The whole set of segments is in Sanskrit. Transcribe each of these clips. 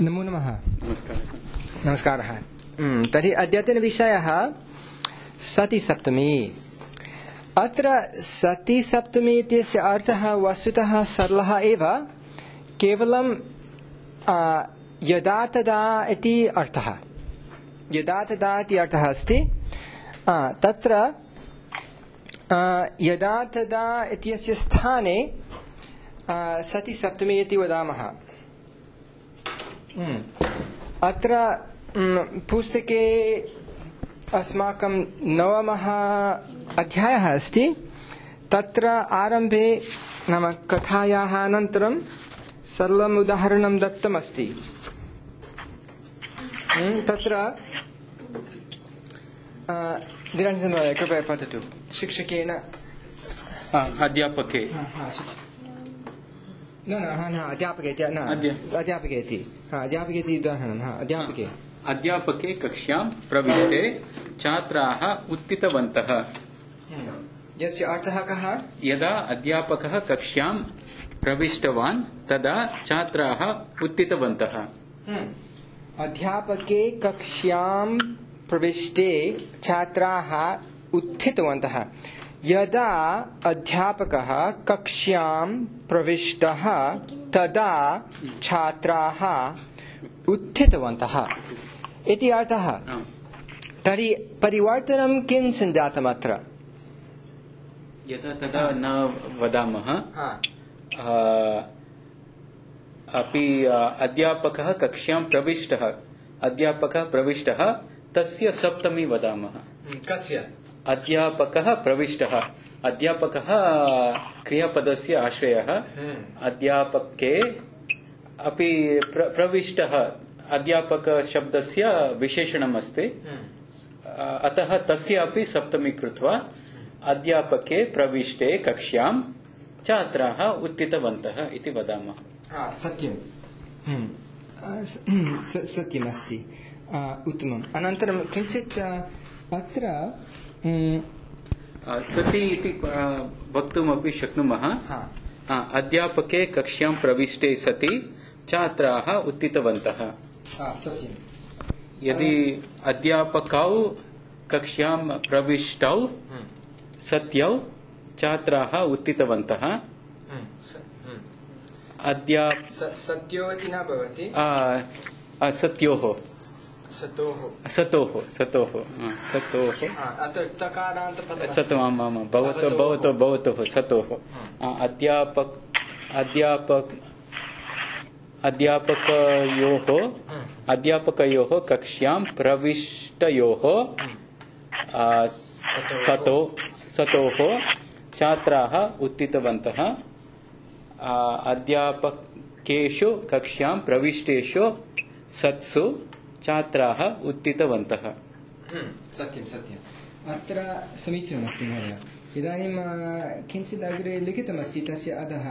नमो नमः। नमस्कारः। नमस्कारः। तर्हि अद्यतनविषयः सतिसप्तमी। अत्र सतिसप्तमी इत्यस्य अर्थः वस्तुतः सरलः एव, केवलं यदा तदा इति अर्थः। यदा तदा इति अर्थः अस्ति। तत्र यदा तदा इत्यस्य स्थाने सतिसप्तमी इति वदामः। अत्र पुस्तके अस्माकं 9मः अध्यायः अस्ति। तत्र आरम्भे नाम कथायाः अनन्तरं सरलम् उदाहरणं दत्तमस्ति। तत्र निरञ्जन महोदय कृपया पठतु। शिक्षकेन अध्यापके अध्यापके इति उदाहरणं। अध्यापके अध्यापके कक्ष्यां प्रविष्टे छात्राः उत्थितवन्तः। यस्य अर्थः कः? यदा अध्यापकः कक्ष्यां प्रविष्टवान् तदा छात्राः उत्थितवन्तः। अध्यापके कक्ष्यां प्रविष्टे छात्राः उत्थितवन्तः। यदा अध्यापकः कक्ष्यां प्रविष्टः तदा छात्राः उत्थितवन्तः इति अर्थः। तर्हि परिवर्तनं किं सञ्जातम् अत्र? यदा तदा न वदामः। अपि अध्यापकः कक्ष्यां प्रविष्टः, अध्यापकः प्रविष्टः तस्य सप्तमी वदामः। कस्य? अध्यापकः प्रविष्टः। अध्यापकः क्रियापदस्य आश्रयः। अध्यापके अपि प्रविष्टः अध्यापक शब्दस्य विशेषणम् अस्ति। अतः तस्य अपि सप्तमी कृत्वा अध्यापके प्रविष्टे कक्ष्यां छात्राः उत्थितवन्तः इति वदामः। सत्यं सत्यमस्ति। उत्तमम्। अनन्तरं किञ्चित् अत्र सति इति वक्तुमपि शक्नुमः। अध्यापके कक्ष्यां प्रविष्टे सति छात्राः उत्थितवन्तः। सत्यं। यदि अध्यापकौ कक्ष्यां प्रविष्टौ सत्यौ छात्राः उत्थितवन्तः। सत्यो इति न भवति। सत्योः सतोः अत्र भवतोः सतोः। अध्यापकयोः कक्ष्यां प्रविष्टयोः सतोः छात्राः उत्थितवन्तः। अध्यापकेषु कक्ष्यां प्रविष्टेषु सत्सु छात्राः उत्थितवन्तः। सत्यं सत्यम्। अत्र समीचीनमस्ति महोदय। इदानीं किञ्चित् अग्रे लिखितमस्ति तस्य अधः।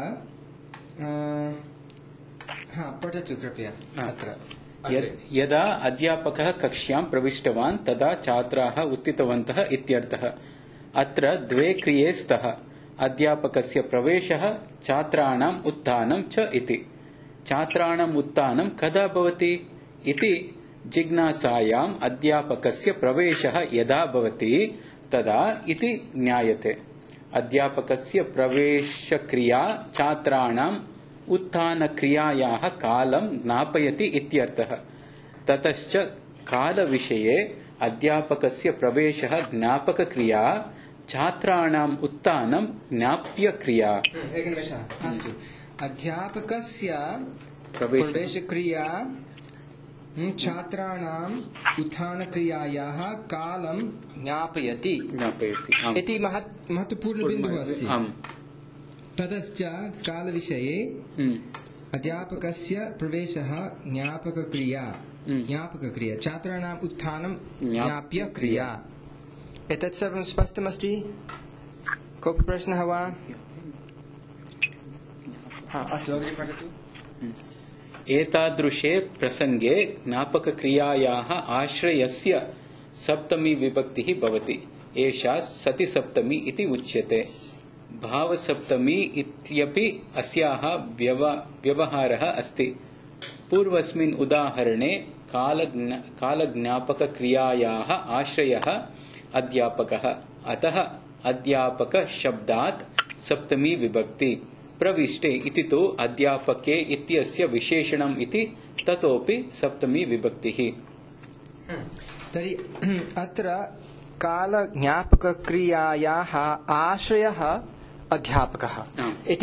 पठतु कृपया। अत्र यदा अध्यापकः कक्ष्यां प्रविष्टवान् तदा छात्राः उत्थितवन्तः इत्यर्थः। अत्र द्वे क्रिये स्तः। अध्यापकस्य प्रवेशः, छात्राणाम् उत्थानं च इति। छात्राणाम् उत्थानं कदा भवति इति जिज्ञासायाम् अध्यापकस्य प्रवेशः यदा भवति तदा इति ज्ञायते। अध्यापकस्य प्रवेशक्रिया छात्राणाम् उत्थानक्रियायाः कालं ज्ञापयति इत्यर्थः। ततश्च कालविषये अध्यापकस्य प्रवेशः ज्ञापकक्रिया, छात्राणाम् उत्थानं ज्ञाप्यक्रिया। एकनिमेषः। अस्तु। अध्यापकस्य प्रवेशक्रिया छात्राणाम् उत्थानक्रियायाः कालं ज्ञापयति इति महत्वपूर्ण बिन्दुः अस्ति। ततश्च कालविषये अध्यापकस्य प्रवेशः ज्ञापकक्रिया, छात्राणाम् उत्थानं ज्ञाप्यक्रिया। एतत् सर्वं स्पष्टमस्ति? कोऽपि प्रश्नः वा? अस्तु, अग्रे पठतु। एतादृशे प्रसंगे ज्ञापकक्रियायाः आश्रयस्य सप्तमी विभक्तिः भवति। एषा सतिसप्तमी इति उच्यते। भावसप्तमी इत्यपि अस्याः व्यवहारः अस्ति। पूर्वस्मिन् उदाहरणे कालज्ञापकक्रियायाः आश्रयः अध्यापकः अतः अध्यापकशब्दात् सप्तमी विभक्ति प्रविष्टे इति तु अध्यापके इत्यस्य विशेषणम् इति ततोपि सप्तमी विभक्तिः। तर्हि अत्र कालज्ञापकक्रियायाः आश्रयः अध्यापकः इति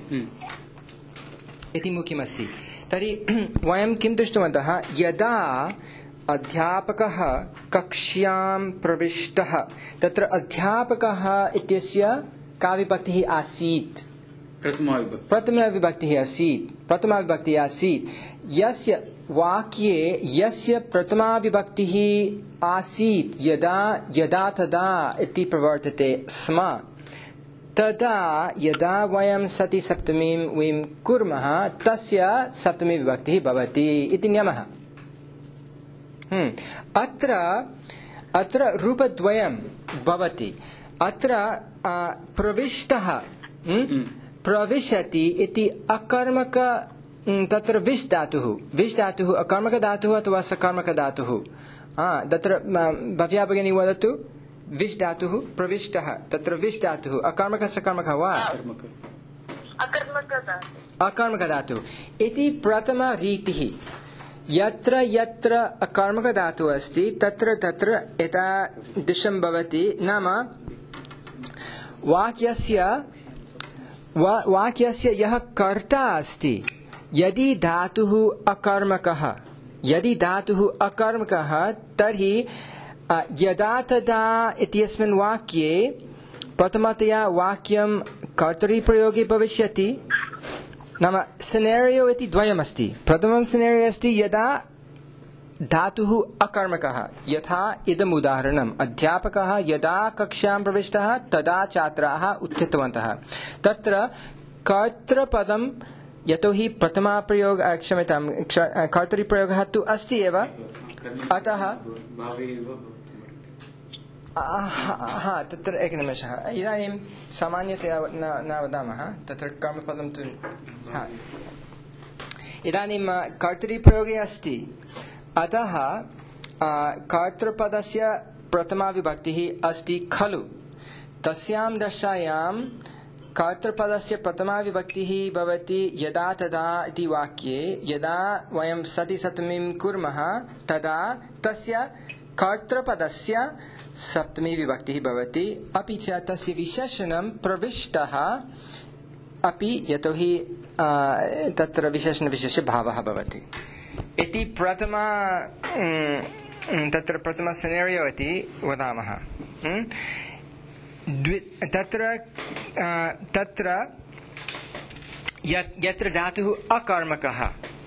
मुख्यमस्ति। तर्हि वयं किं दृष्टवन्तः, यदा अध्यापकः कक्ष्यां प्रविष्टः तत्र अध्यापकः इत्यस्य का विभक्तिः आसीत्? प्रथमा विभक्तिः आसीत्। यस्य वाक्ये यस्य प्रथमा विभक्तिः आसीत् यदा तदा इति प्रवर्तते स्म, तदा यदा वयं सति सप्तमीं वयं कुर्मः तस्य सप्तमी विभक्तिः भवति इति नियमः। अत्र रूपद्वयं भवति। अत्र प्रविष्टः प्रविशति इति अकर्मक, तत्र विश् धातुः अकर्मकधातुः अथवा सकर्मकधातुः। तत्र भव्या भगिनी वदतु, विश् धातुः प्रविष्टः, तत्र विश् धातुः अकर्मक सकर्मकः वा? अकर्मकधातुः इति प्रथमरीतिः। यत्र यत्र अकर्मकधातुः अस्ति तत्र तत्र एतादृशं भवति। नाम वाक्यस्य यः कर्ता अस्ति, यदि धातुः अकर्मकः तर्हि यदा तदा इत्यस्मिन् वाक्ये प्रथमतया वाक्यं कर्तरिप्रयोगे भविष्यति। नाम सिनेरियो इति द्वयमस्ति। प्रथमं सिनेरियो अस्ति यदा धातुः अकर्मकः, यथा इदम् उदाहरणम्, अध्यापकः यदा कक्षां प्रविष्टः तदा छात्राः उत्थितवन्तः। तत्र कर्तृपदं, यतोहि प्रथमा प्रयोग कर्तरिप्रयोगः तु अस्ति एव, अतः तत्र एकनिमेषः, इदानीं सामान्यतया न वदामः, तत्र कर्मपदं तु इदानीं कर्तरिप्रयोगे अस्ति, अतः कर्तृपदस्य प्रथमा विभक्तिः अस्ति खलु। तस्यां दशायां कर्तृपदस्य प्रथमा विभक्तिः भवति यदा तदा इति वाक्ये। यदा वयं सति सप्तमीं कुर्मः तदा तस्य कर्तृपदस्य सप्तमी विभक्तिः भवति। अपि च तस्य विशेषणं प्रविष्टः अपि, यतोहि तत्र विशेषणविशेषभावः भवति इति तत्र प्रथम सिनेरियो इति वदामः। तत्र यत्र धातुः अकर्मकः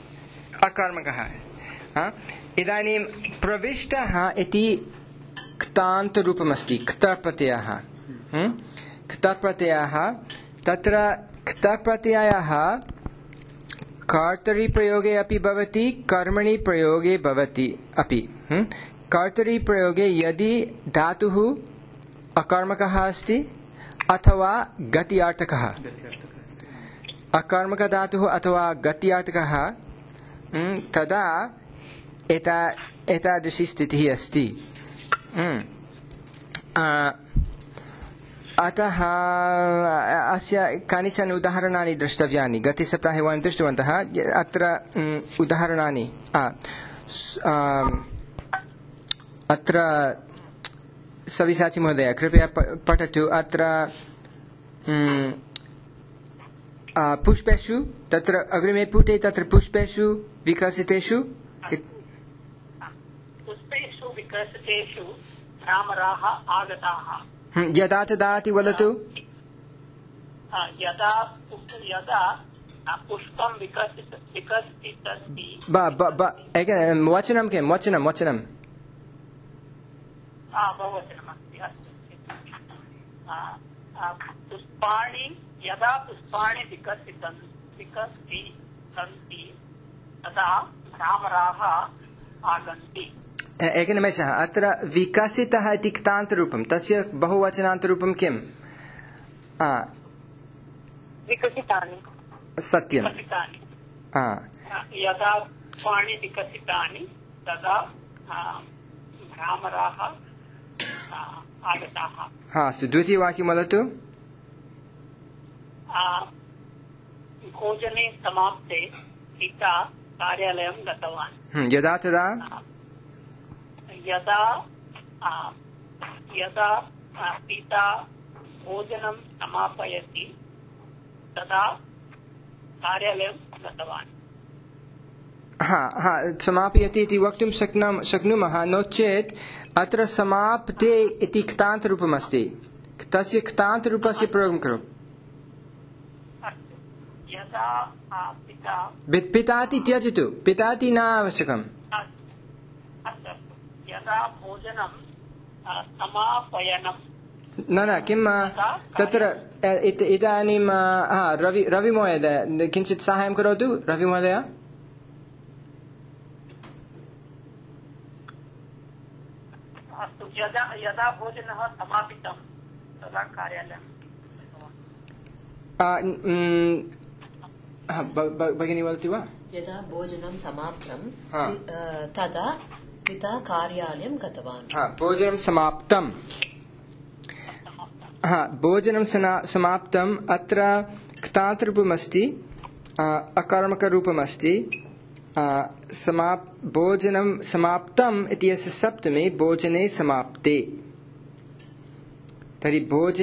इदानीं प्रविष्टः इति क्तान्तरूपमस्ति, क्तप्रत्ययः। तत्र क्तप्रत्ययः कर्तरिप्रयोगे अपि भवति, कर्मणि प्रयोगे भवति अपि। कर्तरिप्रयोगे यदि धातुः अकर्मकः अस्ति अथवा गत्यार्थकः, अकर्मकधातुः अथवा गत्यार्थकः, तदा एतादृशी स्थितिः अस्ति। अतः अस्य कानिचन उदाहरणानि द्रष्टव्यानि। गतसप्ताहे वयं दृष्टवन्तः। अत्र उदाहरणानि अत्र सविसाचि महोदय कृपया पठतु। अत्र पुष्पेषु, तत्र अग्रिमे पुटे तत्र पुष्पेषु विकसितेषु भ्रामराः आगताः। यदा तदा इति वदतु। यदा पुष्पं विकसितस्ति। वचनं किं? वचनं बहुवचनमस्ति। पुष्पाणि, यदा पुष्पाणि विकसितन्ति तदा भ्रामराः आगन्ति। एकनिमेषः। अत्र विकसितः इति क्तान्तरूपं, तस्य बहुवचनान्तरूपं किम्? विकसितानि। सत्यं। यदा पुष्पाणि विकसितानि तदा भ्रामराः आगताः। हा अस्तु द्वितीयवाक्यं वदतु। भोजने समाप्ते पिता कार्यालयं गतवान्। यदा तदा यदा यदा पिता भोजनं समापयति तदा कार्यालयं गतवान्। समापयति इति वक्तुं शक्नुमः, नो चेत् अत्र समाप्ते इति क्तान्तरूपमस्ति, तस्य क्तान्तरूपस्य प्रयोगं करोतु। यदा पिता इति त्यजतु, पिता इति न आवश्यकम्। यदा भोजनं समापयनं न किं तत्र इदानीं रविमहोदय किञ्चित् साहाय्यं करोतु। रविमहोदय अस्तु। यदा भोजनः समापितं तदा कार्यालयं भगिनी वदति वा? यदा भोजनं समाप्तं तदा पिता कार्यालयं गतवान्। भोजनं समाप्तं, भोजनं समाप्तम्। अत्र क्तान्तरूपमस्ति, अकर्मकरूपमस्ति। भोजनं समाप्तम् इति अस्य सप्तमी भोजने समाप्ते। तर्हि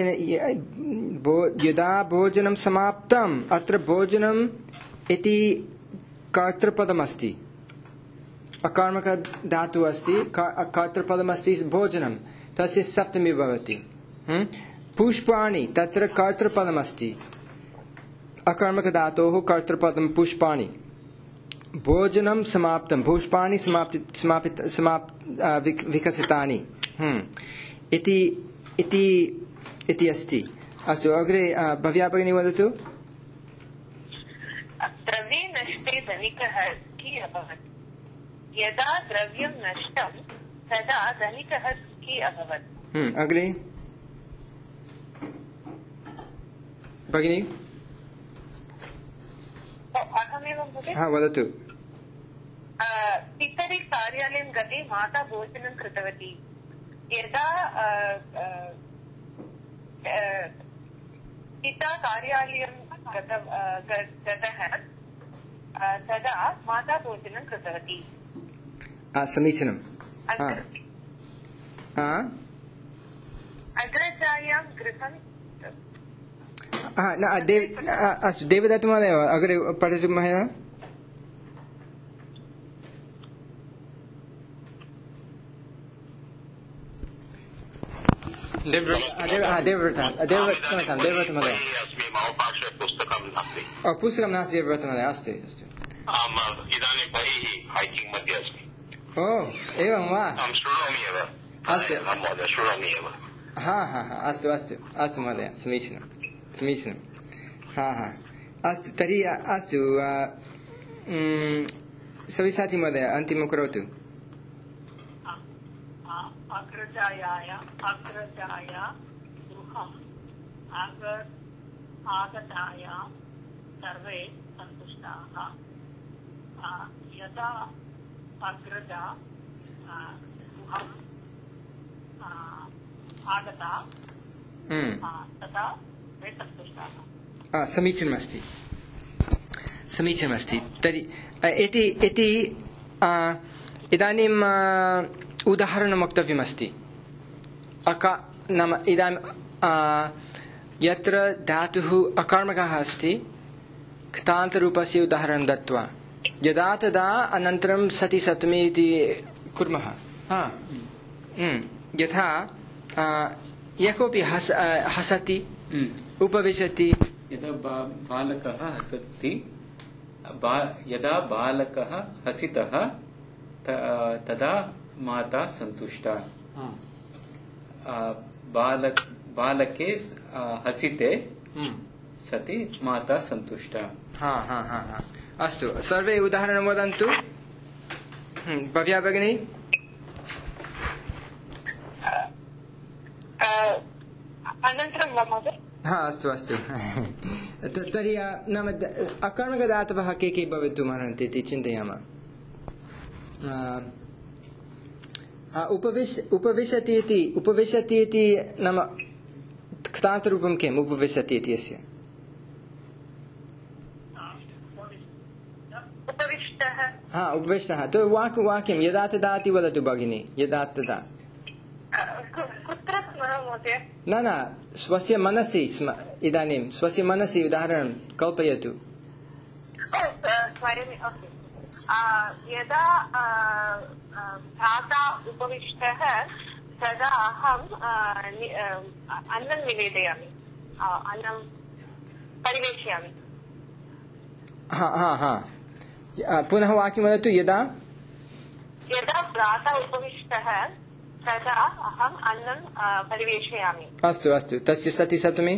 यदा भोजनं समाप्तम्, अत्र भोजनम् इति कर्तृपदमस्ति, अकर्मकधातुः अस्ति, कर्तृपदमस्ति भोजनं, तस्य सप्तमी भवति। पुष्पाणि तत्र कर्तृपदमस्ति, अकर्मकधातोः कर्तृपदं पुष्पाणि। भोजनं समाप्तं, पुष्पाणि विकसितानि इति अस्ति। अस्तु अग्रे भव्या भगिनी वदतु। द्रव्ये नष्टे धनिकः सुखी अभवत्। यदा द्रव्यं नष्टं तदा धनिकः सुखी अभवत्। अग्रे भगिनी। अहमेव वदतु। पितरि कार्यालयं गते माता भोजनं कृतवती। यदा पिता कार्यालयं गतः तदा माता भोजनं कृतवती। समीचीनम्। अग्रजायां गृहं अस्तु देवदत्त महोदय अग्रे पठतु महोदय। पुस्तकं नास्ति देवव्रत महोदय। अस्तु अस्तु। इदानीं बहिः हैकिङ्ग् मध्ये अस्मि। ओ एवं वा? अहं शृणोमि एव। अस्तु महोदय शृणोमि एव। अस्तु अस्तु अस्तु महोदय, समीचीनं समीचीनं। अस्तु तर्हि अस्तु सविसाचि महोदय अन्तिमं करोतु। अग्रजाया गृहम् आगताया सर्वे सन्तुष्टाः। यदा अग्रजा गृहम् आगता तदा ते सन्तुष्टाः। समीचीनमस्ति समीचीनमस्ति। तर्हि इति इदानीम् उदाहरणं वक्तव्यमस्ति। नाम इदानीं यत्र धातुः अकर्मकः अस्ति क्तान्तरूपस्य उदाहरणं दत्त्वा यदा तदा अनन्तरं सति सप्तमी इति कुर्मः। यथा यः कोऽपि हसति उपविशति। यदा बालकः हसति, यदा बालकः हसितः तदा माता सन्तुष्टा। बालके हसिते सति माता सन्तुष्टा। अस्तु सर्वे उदाहरणं वदन्तु। भव्या भगिनी। अनन्तरं वा महोदय? अस्तु अस्तु। तर्हि नाम अकर्मकधातवः के भवितुम् अर्हन्ति इति चिन्तयामः। उपविशति इति नाम क्तान्तरूपं किम् उपविशति इत्यस्य उपविष्टः तो वाक्यं यदा तदा इति वदतु भगिनी यदा तदा न स्वस्य मनसि इदानीं स्वस्य मनसि उदाहरणं कल्पयतु यदा भ्राता उपविष्टः तदा अहम् अन्नं निवेदयामि अन्नं परिवेशयामि पुनः वाक्यं वदतु यदा भ्राता उपविष्टः तदा अहम् अन्नं परिवेशयामि अस्तु तस्य सति सप्तमी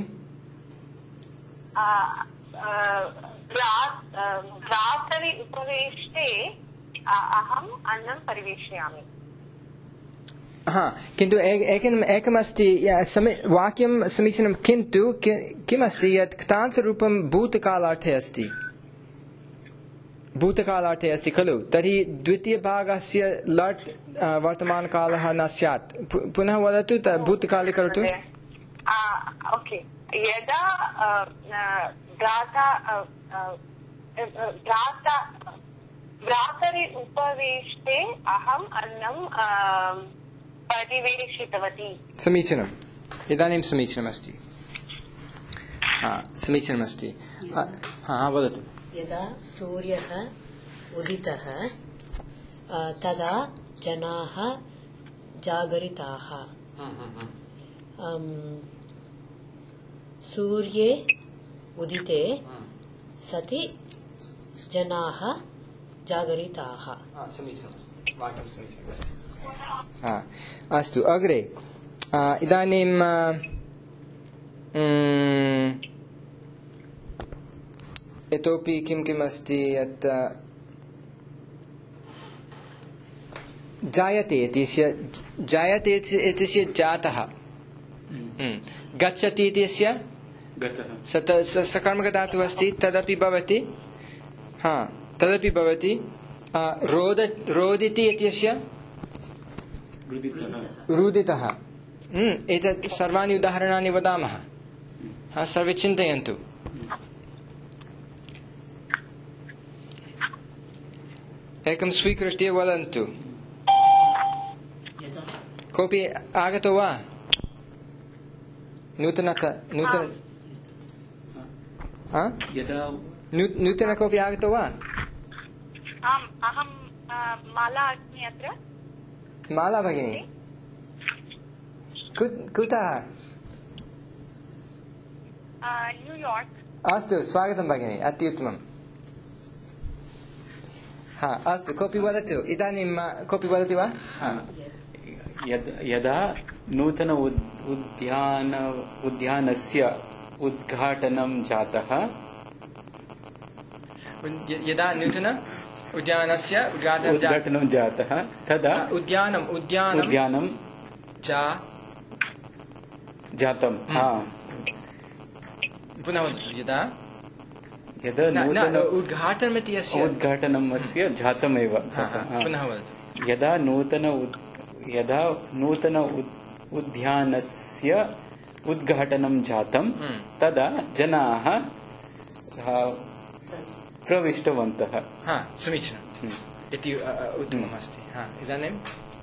भ्रातरि उपविष्टे अहम् अन्नं परिवेशयामि किन्तु एकमस्ति वाक्यं समीचीनं किन्तु किमस्ति यत् क्तान्तरूपं भूतकालार्थे अस्ति खलु तर्हि द्वितीयभागस्य लट् वर्तमानकालः न स्यात् पुनः वदतु भूतकाले करोतु यदा भ्रातरि उपवेष्टे अहम् अन्नं परिवेशितवती समीचीनम् इदानीं समीचीनमस्ति समीचीनमस्ति वदतु यदा सूर्यः उदितः तदा जनाः जागरिताः सूर्ये उदिते सति जनाः जागरिताः समीचीनमस्ति वाक्यं समीचीनमस्ति अस्तु अग्रे इदानीं इतोपि किम् अस्ति यत् जायते इत्यस्य जातः गच्छति इत्यस्य सकर्मकधातुः अस्ति तदपि भवति रोदिति इत्यस्य रुदितः एतत् सर्वाणि उदाहरणानि वदामः सर्वे चिन्तयन्तु एकं स्वीकृत्य वदन्तु कोऽपि आगतो वा नूतन कोऽपि आगतो वा अहं माला अस्मि अत्र माला भगिनी कुतः न्यूयार्क् अस्तु स्वागतं भगिनी अत्युत्तमम् अस्तु कोऽपि वदतु इदानीं कोऽपि वदति वा यदा नूतन उद्यानस्य उद्घाटनं जातः यदा नूतन उद्यानस्य उद्घाटनं जातः तदा उद्यानं जातं पुनः यदा उद्घाटनमस्य जातमेव पुनः वदतु यदा नूतन उद्यानस्य उद्घाटनं जातं तदा जनाः प्रविष्टवन्तः समीचीनम् इति उत्तमम् अस्ति इदानीं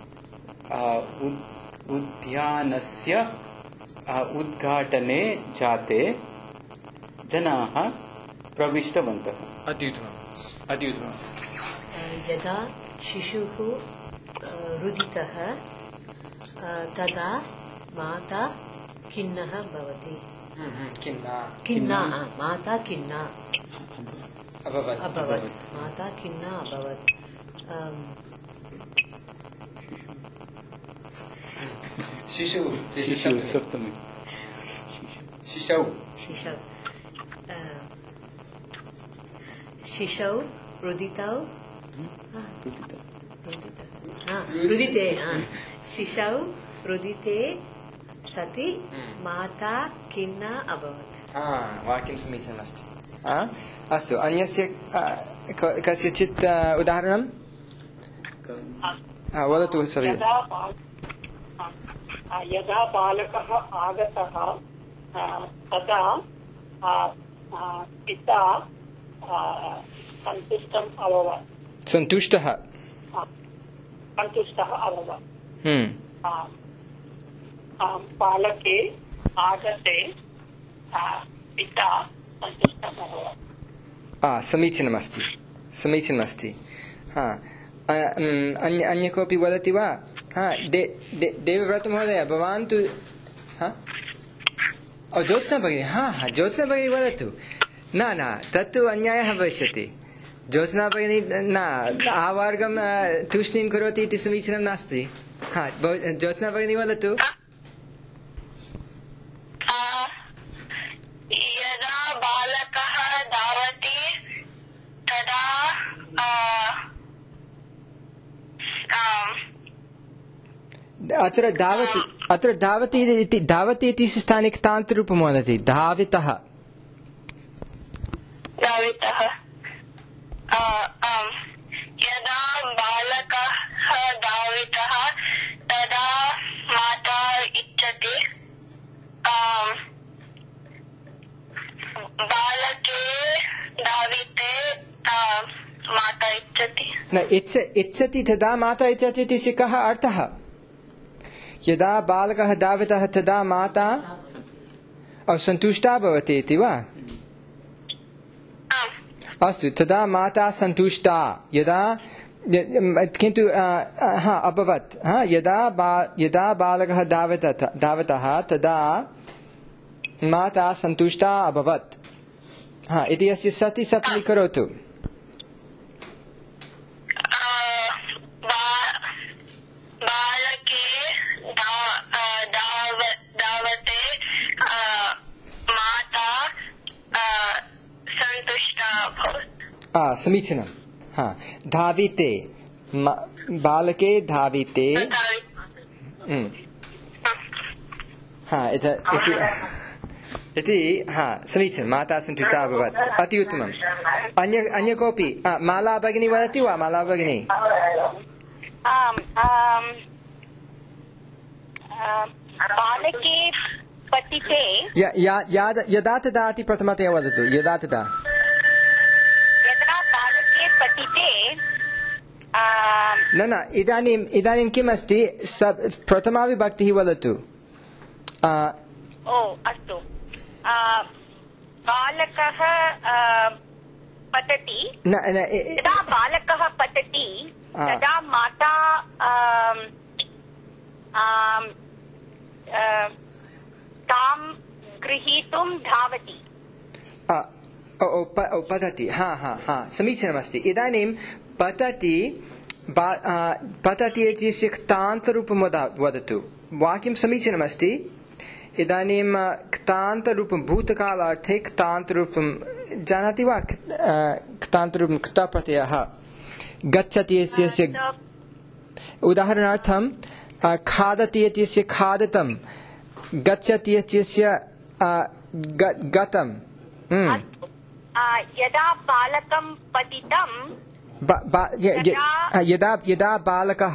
उद्यानस्य उद्घाटने जाते जनाः प्रविष्टवन्तः अत्युत्तमम् अस्ति यदा शिशुः रुदितः तदा माता खिन्नः भवति माता खिन्ना अभवत् माता खिन्ना अभवत् शिशौ रुदितौ रुदिते शिशौ रुदिते सति माता खिन्ना अभवत् वाक्यं समीचीनमस्ति अस्तु अन्यस्य कस्यचित् उदाहरणं वदतु सरि यदा बालकः आगतः तदा पिता सन्तुष्टः अभवत् बालके आगते पिता सन्तुष्टः अभवत् समीचीनमस्ति अन्य कोऽपि वदति वा देवव्रतमहोदय भवान् तु ज्योत्स्ना भगिनी ज्योत्स्ना भगिनी वदतु न तत्तु अन्यायः भविष्यति ज्योत्स्ना भगिनी न आवर्गं तूष्णीं करोति इति समीचीनं नास्ति ज्योत्स्ना भगिनी वदतु यदा बालकः धावति तदा अत्र धावति इति स्थाने क्तान्तरूपं वदति धावितः यदा बालकः धावितः तदा माता इच्छति बालके धाविते माता इच्छति न इच्छति तदा माता इच्छति इति कः अर्थः यदा बालकः धावितः तदा माता सन्तुष्टा भवति इति वा अस्तु तदा माता सन्तुष्टा यदा किन्तु अभवत् यदा बालकः धावतः तदा माता सन्तुष्टा अभवत् इति अस्य सति सप्तमी करोतु समीचीनं धाविते बालके धाविते इति समीचीनं माता सन्तुष्टा अभवत् अति उत्तमम् अन्य कोऽपि माला भगिनी वदति वा माला भगिनी बालके पतिते यदा तदा इति प्रथमतया वदतु यदा तदा न इदानीं किम् अस्ति प्रथमा विभक्तिः वदतु अस्तु बालकः पतति यदा बालकः पतति तदा माता तां गृहीतुं धावति पतति समीचीनमस्ति इदानीं पतति इत्यस्य क्तान्तरूपं वदतु वाक्यं समीचीनमस्ति इदानीं क्तान्तरूपं भूतकालार्थे क्तान्तरूपं जानाति वा क्तान्तरूपं क्तप्रत्ययः गच्छति इत्यस्य उदाहरणार्थं खादति इत्यस्य खादितं गच्छति इत्यस्य गतं यदा बालकं पतितं यदा बालकः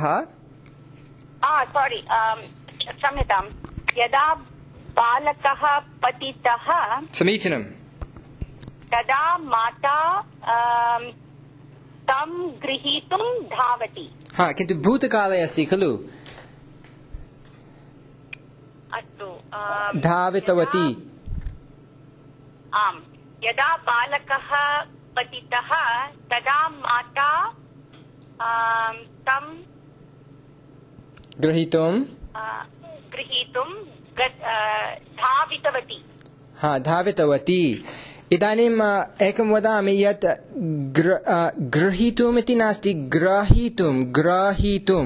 क्षम्यतां यदा बालकः पतितः समीचीनं तदा माता तं गृहीतुं धावति किन्तु भूतकाले अस्ति खलु अस्तु धावितवती आम् यदा बालकः पतितः तदा माता तं गृहीतुं धावितवती इदानीम् एकं वदामि यत् गृहीतुम् इति नास्ति ग्रहीतुं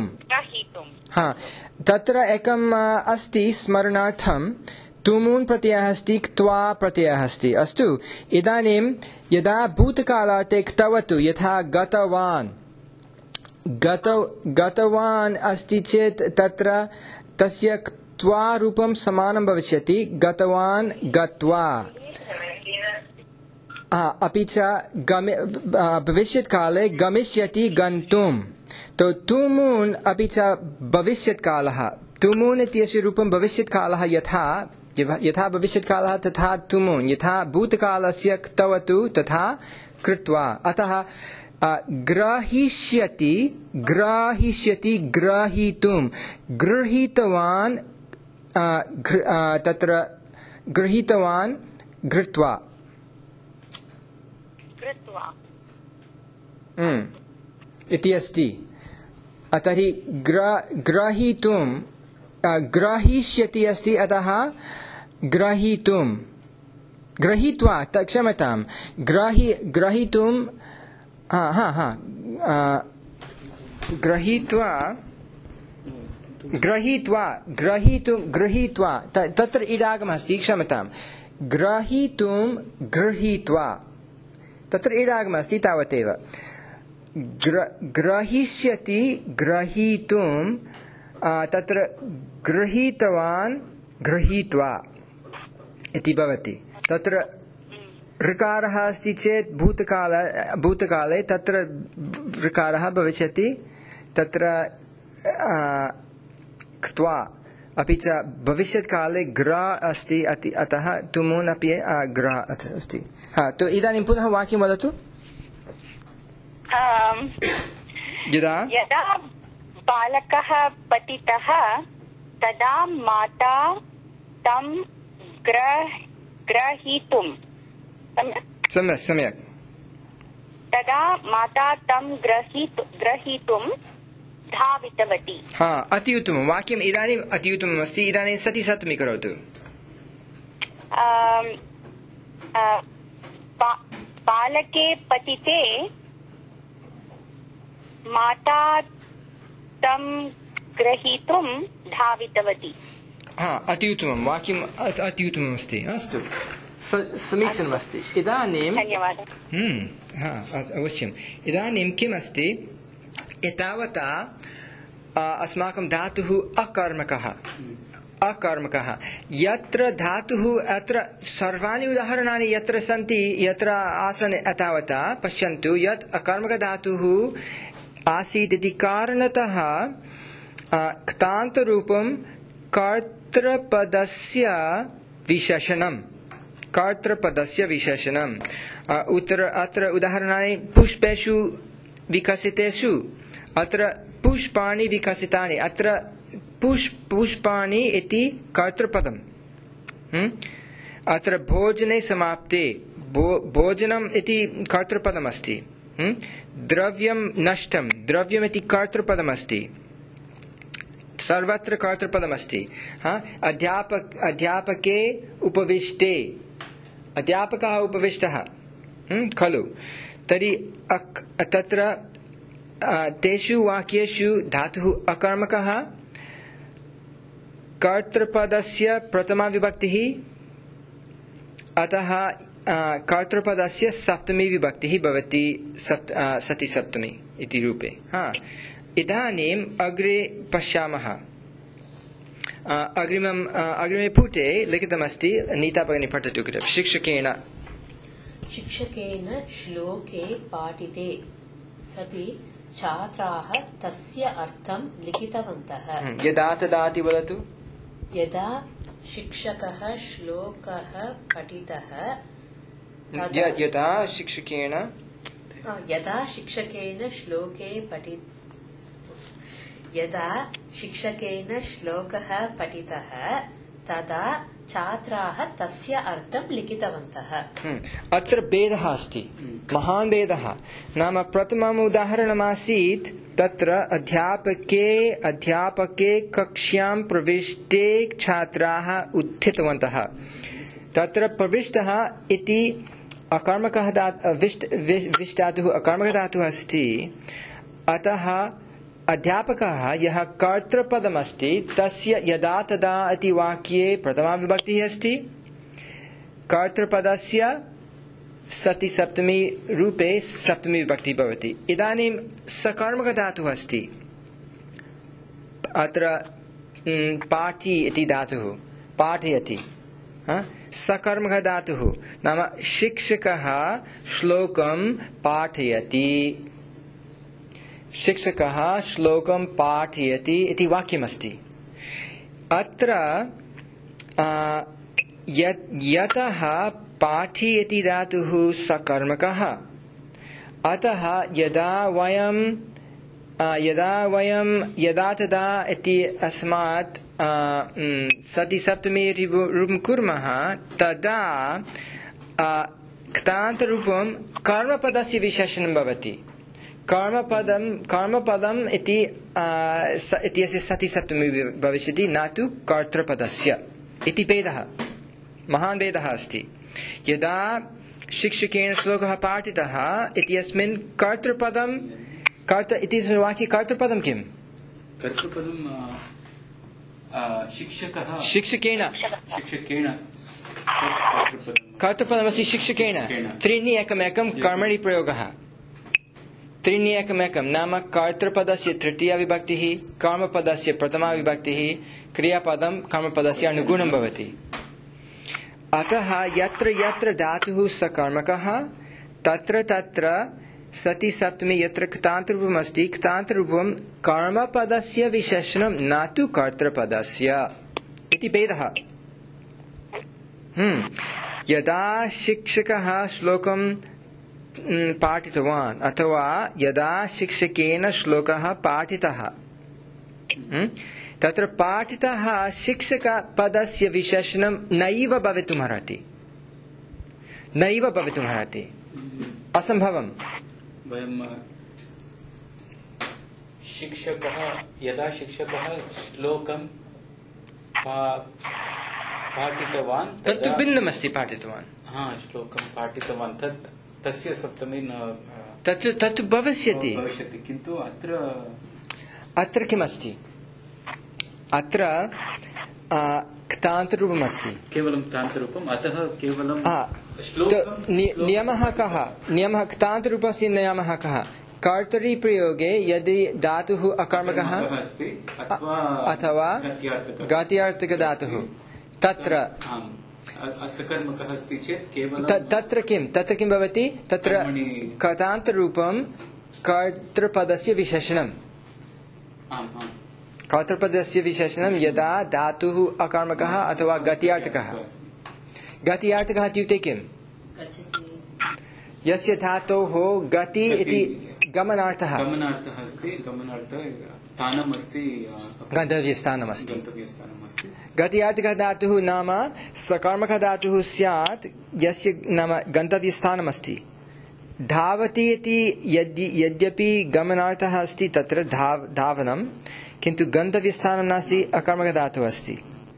तत्र एकम् अस्ति स्मरणार्थं तुमून् प्रत्ययः अस्ति क्त्वा प्रत्ययः अस्ति अस्तु इदानीं यदा भूतकालार्थे क्तवतु यथा गतवान् अस्ति चेत् तत्र तस्य क्त्वा रूपं समानं भविष्यति गतवान् गत्वा अपि च भविष्यत्काले गमिष्यति गन्तुम् तो तुमून् अपि च भविष्यत्कालः तुमून् इत्यस्य रूपं भविष्यत्कालः यथा भविष्यत्कालः तथा तुमून् यथा भूतकालस्य क्तवतु तथा कृत्वा अतः ग्रहीष्यति ग्रहीतुं गृहीतवान् तत्र गृहीतवान् घृत्वा इति अस्ति तर्हि ग्रहीतुं ग्रहीष्यति अस्ति अतः ग्रहीतुं गृहीत्वा क्षम्यतां ग्रहीतुं गृहीत्वा तत्र इडागमः अस्ति क्षम्यतां ग्रहीतुं गृहीत्वा तत्र इडागमः अस्ति तावदेव ग्रहीष्यति ग्रहीतुं तत्र गृहीतवान् गृहीत्वा इति भवति तत्र ऋकारः अस्ति चेत् भूतकाले तत्र ऋकारः भविष्यति तत्र क्त्वा अपि च भविष्यत्काले ग्र अस्ति अतः तुमून् अपि ग्र अस्ति तो इदानीं पुनः वाक्यं वदतु यदा बालकः पतितः तदा माता तं ग्रहीतुं सम्यक् तदा माता तं ग्रहीतुं धावितवती अति उत्तमं वाक्यम् इदानीम् अति उत्तमम् अस्ति इदानीं सति सप्तमी करोतु बालके पतिते माता तं ग्रहीतुं धावितवती अति उत्तमं वाक्यम् अति उत्तमम् अस्ति अस्तु समीचीनमस्ति इदानीं धन्यवादः अवश्यम् इदानीं किम् अस्ति एतावता अस्माकं धातुः अकर्मकः यत्र धातुः अत्र सर्वाणि उदाहरणानि यत्र सन्ति यत्र आसन् एतावता पश्यन्तु यत् अकर्मकधातुः आसीत् इति कारणतः क्तान्तरूपं कर्तृपदस्य विशेषणम् अत्र उदाहरणानि पुष्पेषु विकसितेषु अत्र पुष्पाणि विकसितानि अत्र पुष्पाणि इति कर्तृपदम् अत्र भोजने समाप्ते भोजनम् इति कर्तृपदमस्ति द्रव्यं नष्टं द्रव्यमिति कर्तृपदमस्ति सर्वत्र कर्तृपदमस्ति अध्यापके उपविष्टे अध्यापकः उपविष्टः खलु तर्हि तत्र तेषु वाक्येषु धातुः अकर्मकः कर्तृपदस्य प्रथमा विभक्तिः अतः कर्तृपदस्य सप्तमी विभक्तिः भवति सति सप्तमी इति रूपे इदानीम् अग्रे पश्यामः अग्रिमे पुटे लिखितमस्ति नीता भगिनी पठतु कृपया शिक्षकेन श्लोके पाठिते सति छात्राः तस्य अर्थं लिखितवन्तः यदा तदाति वदतु यदा शिक्षकः श्लोकः पठितः यदा शिक्षकेन यदा शिक्षकेन श्लोकः पठितः तदा छात्राः तस्य अर्थं लिखितवन्तः अत्र भेदः अस्ति महान् भेदः नाम प्रथमम् उदाहरणमासीत् तत्र अध्यापके कक्ष्यां प्रविष्टे छात्राः उत्थितवन्तः तत्र प्रविष्टः इति अकर्मकः विष्टातुः अकर्मकधातुः अस्ति अतः अध्यापकः यः कर्तृपदमस्ति तस्य यदा तदा इति वाक्ये प्रथमा विभक्तिः अस्ति कर्तृपदस्य सति सप्तमी रूपे सप्तमी विभक्तिः भवति इदानीं सकर्मकधातुः अस्ति अत्र पाठी इति धातुः पाठयति सकर्मकधातुः नाम शिक्षकः श्लोकं पाठयति शिक्षकः श्लोकं पाठयति इति वाक्यमस्ति। अत्र यतः पाठयति धातुः सकर्मकः। अतः यदा तदा इति अस्मात् सति सप्तमी रूपं कुर्मः तदा क्तान्तरूपं कर्मपदस्य विशेषणं भवति। कर्मपदम् इत्यस्य सति सप्तमी भविष्यति, न तु कर्तृपदस्य इति भेदः, महान् भेदः अस्ति। यदा शिक्षकेन श्लोकः पाठितः इत्यस्मिन् कर्तृपदं इति वाक्ये कर्तृपदं किम्? शिक्षकेन कर्तृपदमस्ति। शिक्षकेन त्रीणि एकमेकं कर्मणि प्रयोगः। त्रीणि एकमेकं नाम कर्तृपदस्य तृतीया विभक्तिः, कर्मपदस्य प्रथमा विभक्तिः, क्रियापदं कर्मपदस्य अनुगुणं भवति। अतः यत्र यत्र धातुः सकर्मकः तत्र तत्र सति सप्तमी यत्र क्तान्तरूपम् अस्ति, क्तान्तरूपं कर्मपदस्य विशेषणं न तु कर्तृपदस्य इति भेदः। यदा शिक्षकः श्लोकं पाठितवान् अथवा यदा शिक्षकेन श्लोकः पाठितः, तत्र पाठितः शिक्षकपदस्य विशेषणं नैव भवितुमर्हति, असम्भवम्। वयं यदा शिक्षकः श्लोकं पाठितवान् तत्तु भिन्नमस्ति। पाठितवान् श्लोकं पाठितवान् तस्य सप्तमी तत्तु भविष्यति। किन्तु अत्र किमस्ति? अत्र क्तान्तरूपमस्ति, केवलं क्तान्तरूपम्। अतः केवलं नियमः कः? क्तान्तरूपस्य नियमः कः? कर्तरि प्रयोगे यदि धातुः अकर्मकः अथवा गत्यार्थकधातुः तत्र असकर्मकः अस्ति चेत् केवलं तत्र किं भवति? तत्र क्तान्तरूपं कर्तृपदस्य विशेषणं। कर्तृपदस्य विशेषणं यदा धातुः अकर्मकः अथवा गत्यार्थकः। गत्यार्थकः इत्युक्ते किम्? यस्य धातोः गति इति गमनार्थः अस्ति, स्थानमस्ति, गन्तव्यस्थानमस्ति। गत्यार्थकः धातुः नाम सकर्मकः धातुः स्यात् यस्य नाम गन्तव्यस्थानमस्ति। धावति इति यद्यपि गमनार्थः अस्ति तत्र धावनं, किन्तु गन्तव्यस्थानं नास्ति, अकर्मकधातुः अस्ति।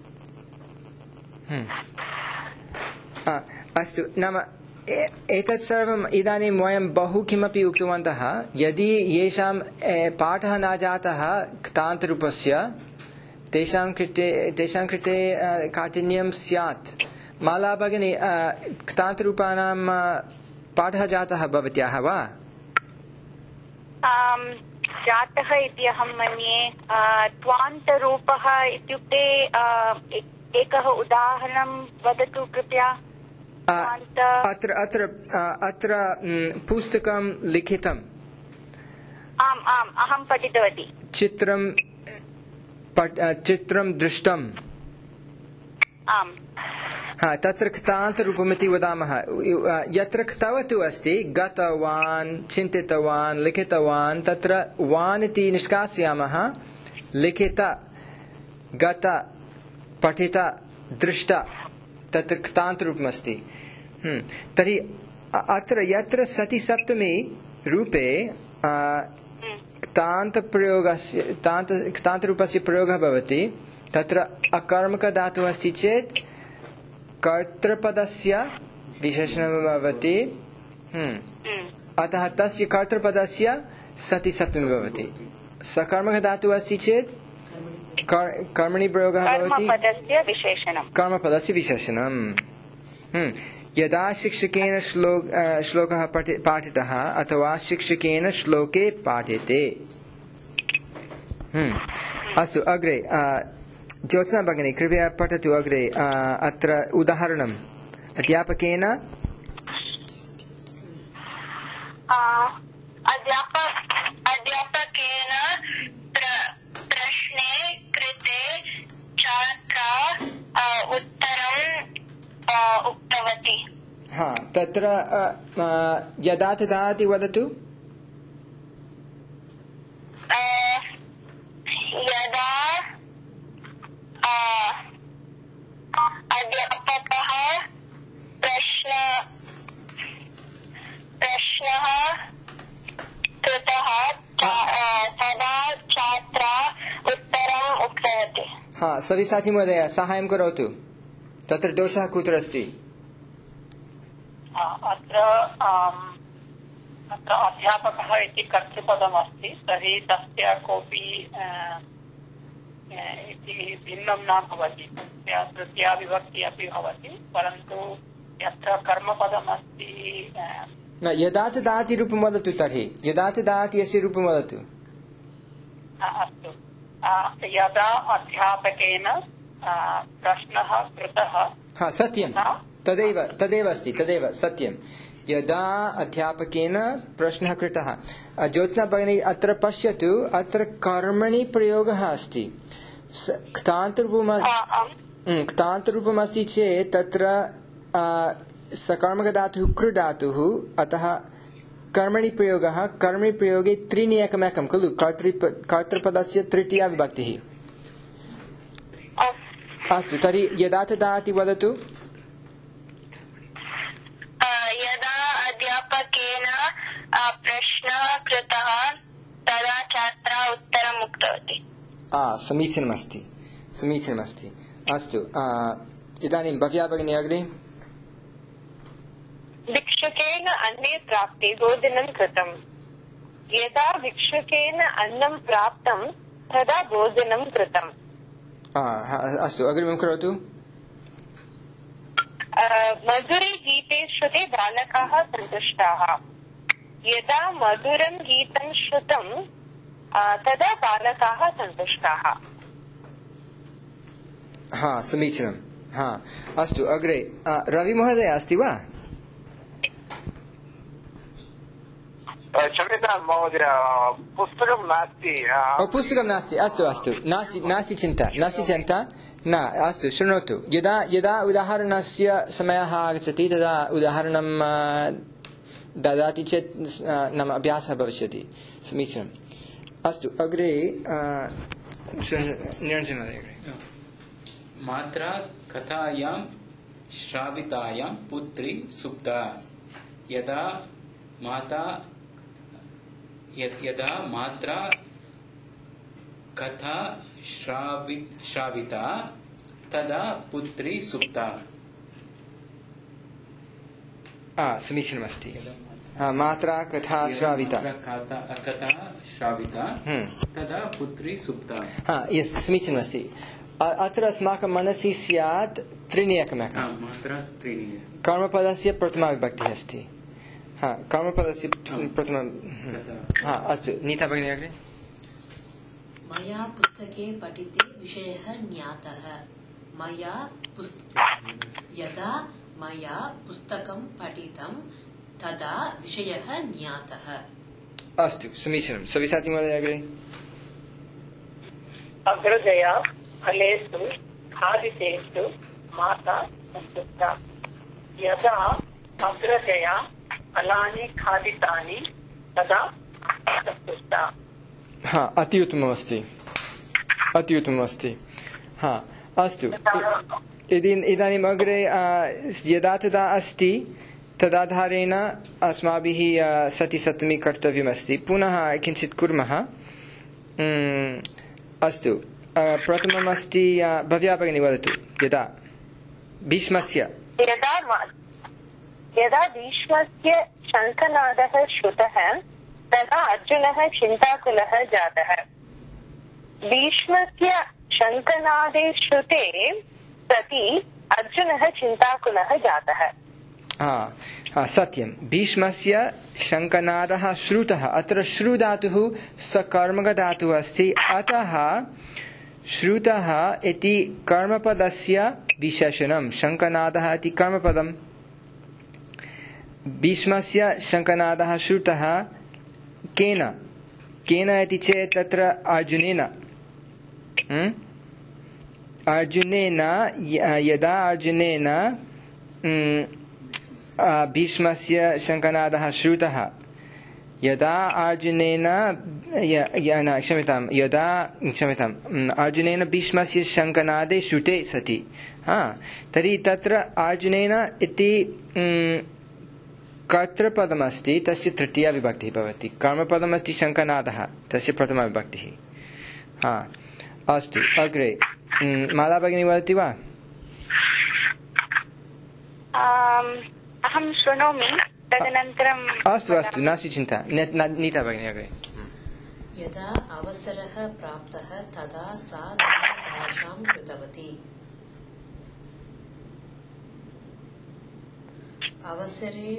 अस्तु, नाम एतत् सर्वम् इदानीं वयं बहु किमपि उक्तवन्तः। यदि येषां पाठः न जातः क्तान्तरूपस्य तेषां कृते काठिन्यं स्यात्। माला भगिनी, क्तान्तरूपाणां पाठः जातः भवत्याः वा? जातः इति अहं मन्ये। त्वान्तरूपः इत्युक्ते एकः उदाहरणं वदतु कृपया। अत्र पुस्तकं लिखितम्। आम् अहं पठितवती। चित्रं दृष्टम्। आम्। तत्र क्तान्तरूपमिति वदामः। यत्र क्तवतु अस्ति, गतवान्, चिन्तितवान्, लिखितवान्, तत्र वान् इति निष्कासयामः। लिखित, गत, पठित, दृष्ट, तत्र क्तान्तरूपमस्ति। तर्हि अत्र यत्र सति सप्तमी रूपे क्तान्तरूपस्य प्रयोगः भवति, तत्र अकर्मकधातुः अस्ति चेत् कर्तृपदस्य विशेषणं भवति। अतः तस्य कर्तृपदस्य सति सप्तमी भवति। सकर्मकधातुः अस्ति चेत् कर्मणि प्रयोगः भवति, कर्मपदस्य विशेषणं। यदा शिक्षकेन श्लोकः पाठितः अथवा शिक्षकेन श्लोके पाठ्यते। अस्तु, अग्रे ज्योत्स्ना भगिनी कृपया पठतु अग्रे। अत्र उदाहरणम् अध्यापकेन अध्यापक तत्र यदा तदा इति वदतु। यदा अध्यापकः प्रश्नः कृतः तदा छात्रा उत्तरम् उक्तवती। सविसाचि महोदय साहाय्यं करोतु, तत्र दोषः कुत्र अस्ति? अत्र अध्यापकः इति कर्तृपदमस्ति, तर्हि तस्य कोऽपि इति भिन्नं न भवति, तृतीया विभक्ति अपि भवति, परन्तु यत्र कर्मपदमस्ति यदा तदा इति रूपं वदतु। तर्हि यदा तदा इत्यस्य रूपं वदतु। अस्तु, यदा अध्यापकेन प्रश्नः कृतः। सत्यं, तदेव अस्ति, तदेव सत्यं। यदा अध्यापकेन प्रश्नः कृतः। ज्योत्स्ना भगिनी अत्र पश्यतु, अत्र कर्मणि प्रयोगः अस्ति। क्तान्तरूपम् अस्ति चेत् तत्र सकर्मकधातुः कृ धातुः, अतः कर्मणि प्रयोगः। कर्मणि प्रयोगे त्रीणि एकमेकं खलु, कर्तृपदस्य तृतीया विभक्तिः। अस्तु, तर्हि यदा तदा इति वदतु। यदा अध्यापकेन प्रश्नः कृतः तदा छात्रा उत्तरम् उक्तवती। समीचीनमस्ति, समीचीनमस्ति। अस्तु, इदानीं भव्या भगिनी अग्रे। भिक्षुकेन अन्ने प्राप्ते भोजनं कृतम्। यदा भिक्षुकेन अन्नं प्राप्तं तदा भोजनं कृतम्। अस्तु, अग्रिमं करोतु। मधुरे गीते श्रुते बालकाः सन्तुष्टाः। यदा मधुरं गीतं श्रुतं तदा बालकाः सन्तुष्टाः। समीचीनं। अस्तु, अग्रे रवि महोदय अस्ति वा? क्षम्यतां महोदय, पुस्तकं नास्ति। पुस्तकं नास्ति। अस्तु अस्तु, नास्ति चिन्ता, न। अस्तु, शृणोतु। यदा उदाहरणस्य समयः आगच्छति तदा उदाहरणं ददाति चेत् नाम अभ्यासः भविष्यति। समीचीनम्। अस्तु, अग्रे निरञ्जनमहोदय। मात्रा कथायां श्रावितायां पुत्री सुप्ता। यदा मात्रा कथा श्राविता तदा पुत्री सुप्ता। समीचीनमस्ति। मात्रा कथा श्राविता तदा पुत्री सुप्ता। यस्, समीचीनमस्ति। अत्र अस्माकं मनसि स्यात् त्रीणि एकमेकं। कर्मपदस्य प्रथमा विभक्तिः अस्ति। कर्मपदस्य प्रथमा। अस्तु, नीता भगिनी अग्रे। मया पुस्तके पठिते विषयः ज्ञातः। यदा मया पुस्तकं पठितं तदा विषयः ज्ञातः। अस्तु, समीचीनं। सविसाचि महोदय अग्रे। अग्रजया फलेषु खादितेषु माता सन्तुष्टा। यदा अग्रजया फलानि खादितानि तदा सन्तुष्टा। अति उत्तममस्ति, अति उत्तममस्ति। अस्तु, इदानीम् अग्रे यदा तदा अस्ति तदाधारेण अस्माभिः सति सप्तमी कर्तव्यमस्ति। पुनः किञ्चित् कुर्मः। अस्तु, प्रथमम् अस्ति भव्या भगिनी वदतु। यदा भीष्मस्य शङ्खनादः श्रुतः तदा अर्जुनः चिन्ताकुलः जातः। भीष्मस्य शङ्खनादे श्रुते सति अर्जुनः चिन्ताकुलः जातः। सत्यं। भीष्मस्य शङ्खनादः श्रुतः। अत्र श्रुधातुः सकर्मकधातुः अस्ति, अतः श्रुतः इति कर्मपदस्य विशेषणं। शङ्खनादः इति कर्मपदम्। भीष्मस्य शङ्खनादः श्रुतः केन इति चेत् तत्र अर्जुनेन। यदा अर्जुनेन भीष्मस्य शङ्खनादः श्रुतः यदा अर्जुनेन अर्जुनेन भीष्मस्य शङ्खनादे श्रुते सति तर्हि तत्र अर्जुनेन इति कर्तृपदमस्ति तस्य तृतीया विभक्तिः भवति कर्मपदमस्ति शङ्खनादः तस्य प्रथमा विभक्तिः अस्तु अग्रे माला भगिनी वदति वा अहं शृणोमि तदनन्तरं अस्तु अस्तु नास्ति चिन्ता नीता भगिनी अग्रे यदा अवसरः प्राप्तः तदा सा भाषां कृतवती अवसरे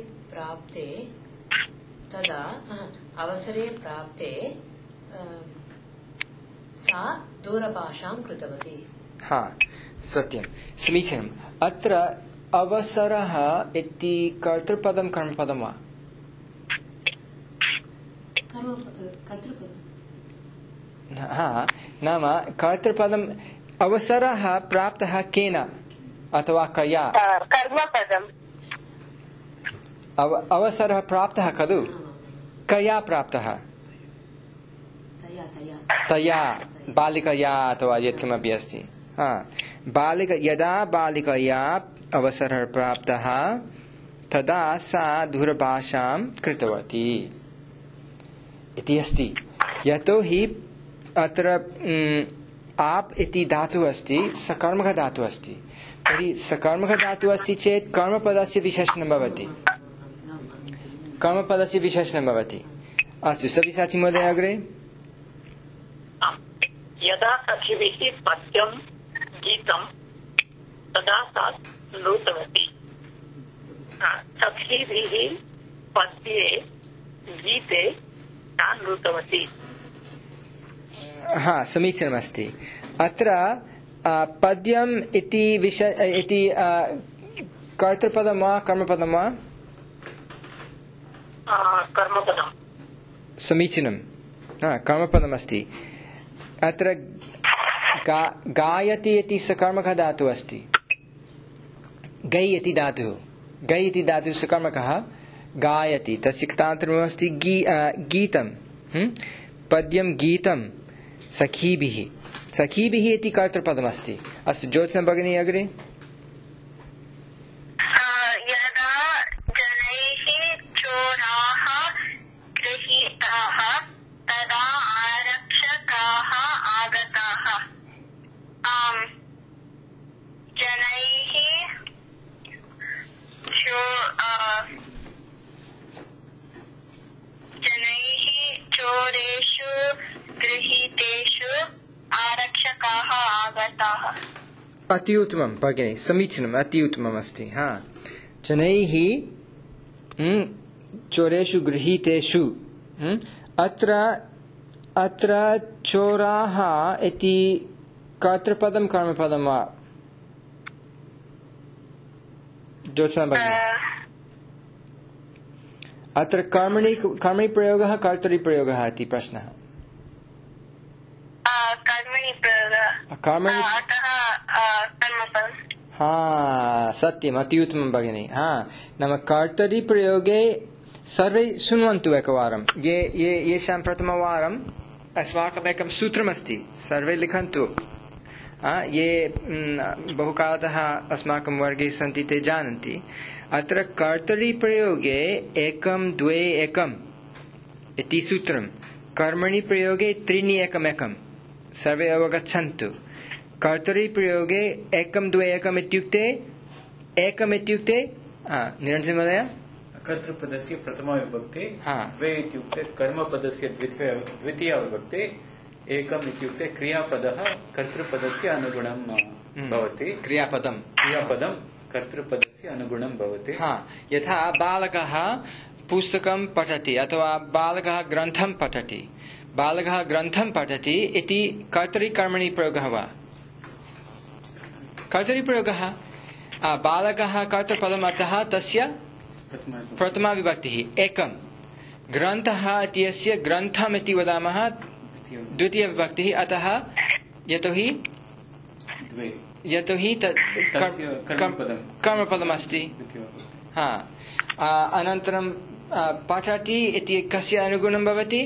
प्राप्ते सा दूरभाषां कृतवती सत्यं समीचीनम् अत्र अवसरः इति कर्तृपदं कर्मपदं वा नाम कर्तृपदम् अवसरः प्राप्तः केन अथवा कया कर्मपदम् अवसरः प्राप्तः खलु कया प्राप्तः तया बालिकया अथवा यत्किमपि अस्ति यदा बालिकया अवसरः प्राप्तः तदा सा दूरभाषां कृतवती इति अस्ति यतोहि अत्र आप इति धातुः अस्ति सकर्मकः धातुः अस्ति तर्हि सकर्मकः धातुः अस्ति चेत् कर्मपदस्य विशेषणं भवति कर्मपदस्य विशेषणं भवति अस्तु सव्यसाची महोदय अग्रे यदा सखिभिः पद्यं गीतं तदा सा नृतवती सखिभिः पद्ये गीते सा नृतवती समीचीनमस्ति अत्र पद्यम् इति इति कर्तृपदं वा कर्मपदं वा कर्मपदं समीचीनं कर्मपदमस्ति अत्र गायति इति सकर्मकः धातुः अस्ति गै इति धातुः सकर्मकः गायति तस्य क्तान्तरमस्ति गीतं पद्यं गीतं सखीभिः इति कर्तृपदमस्ति अस्तु ज्योत्स्ना भगिनी अग्रे यदा जनैः चोराः गृहीताः तदा आरक्षकाः आगताः जनैः चोरेषु गृहीतेषु आरक्षकाः आगताः अति उत्तमं भगिनी समीचीनम् अति उत्तमम् अस्ति जनैः चोरेषु गृहीतेषु अत्र चोराः इति कर्तृपदं कर्मपदं वा ज्योत्स्ना भगिनी अत्र कर्मणि प्रयोगः कर्तरि प्रयोगः इति प्रश्नः सत्यम् अति उत्तमं भगिनी नाम कर्तरि प्रयोगे सर्वे शृण्वन्तु एकवारं येषां प्रथमवारम् अस्माकमेकं सूत्रमस्ति सर्वे लिखन्तु ये बहुकालतः अस्माकं वर्गे सन्ति ते जानन्ति अत्र कर्तरि प्रयोगे एकं द्वे एकम् इति सूत्रं कर्मणि प्रयोगे त्रीणि एकमेकं सर्वे अवगच्छन्तु कर्तरि प्रयोगे एकं द्वे एकम् इत्युक्ते निरञ्जन महोदय कर्तृपदस्य प्रथमा विभक्ति द्वे इत्युक्ते कर्मपदस्य द्वितीया विभक्ति एकम् इत्युक्ते क्रियापदः कर्तृपदस्य अनुगुणं भवति क्रियापदं कर्तृपदस्य अनुगुणं भवति यथा बालकः पुस्तकं पठति अथवा बालकः ग्रन्थं पठति इति कर्तरि कर्मणि प्रयोगः वा कर्तरि प्रयोगः बालकः कर्तृपदम् अतः तस्य प्रथमा विभक्तिः एकं ग्रन्थः इत्यस्य ग्रन्थम् इति वदामः द्वितीया विभक्तिः अतः यतोहि कर्मपदमस्ति अनन्तरं पठति इति कस्य अनुगुणं भवति?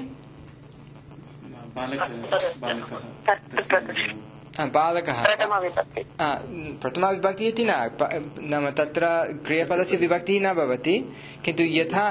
बालकः प्रथमाविभक्तिः इति नाम तत्र क्रियापदस्य विभक्तिः न भवति, किन्तु यथा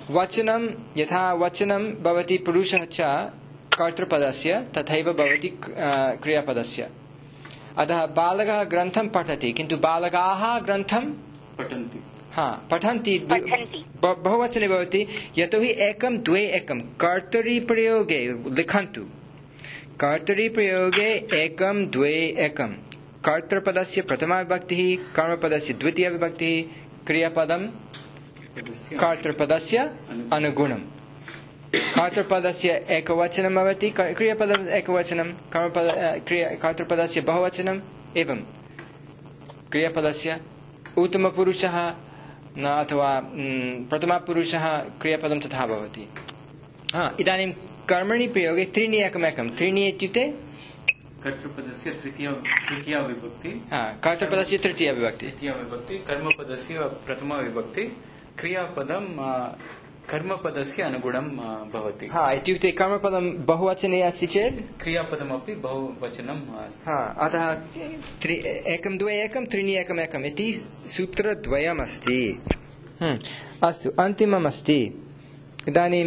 वचनं भवति पुरुषः च कर्तृपदस्य तथैव भवति क्रियापदस्य। अतः बालकः ग्रन्थं पठति, किन्तु बालकाः ग्रन्थं पठन्ति बहुवचने भवति, यतोहि 1 2 1 कर्तरिप्रयोगे लिखन्तु। कर्तरिप्रयोगे 1 2 1 कर्तृपदस्य प्रथमाविभक्तिः, कर्मपदस्य द्वितीयविभक्तिः, क्रियापदं कर्तृपदस्य अनुगुणं। कर्तृपदस्य एकवचनं भवति, क्रियापदम् एकवचनं, कर्तृपदस्य बहुवचनम्, एवं क्रियापदस्य उत्तमपुरुषः अथवा प्रथमपुरुषः क्रियापदं तथा भवति। इदानीं कर्मणि प्रयोगे 3 1 1 त्रीणि इत्युक्ते कर्तृपदस्य तृतीया विभक्ति, कर्तृपदस्य तृतीया विभक्ति, कर्मपदस्य प्रथमा विभक्ति, क्रियापदं कर्मपदस्य अनुगुणं भवति। इत्युक्ते कर्मपदं बहुवचने अस्ति चेत् क्रियापदमपि बहुवचनम् अतः 1 2 1 त्रीणि 1 1 इति सूत्रद्वयमस्ति। अस्तु, अन्तिमम् अस्ति। इदानीं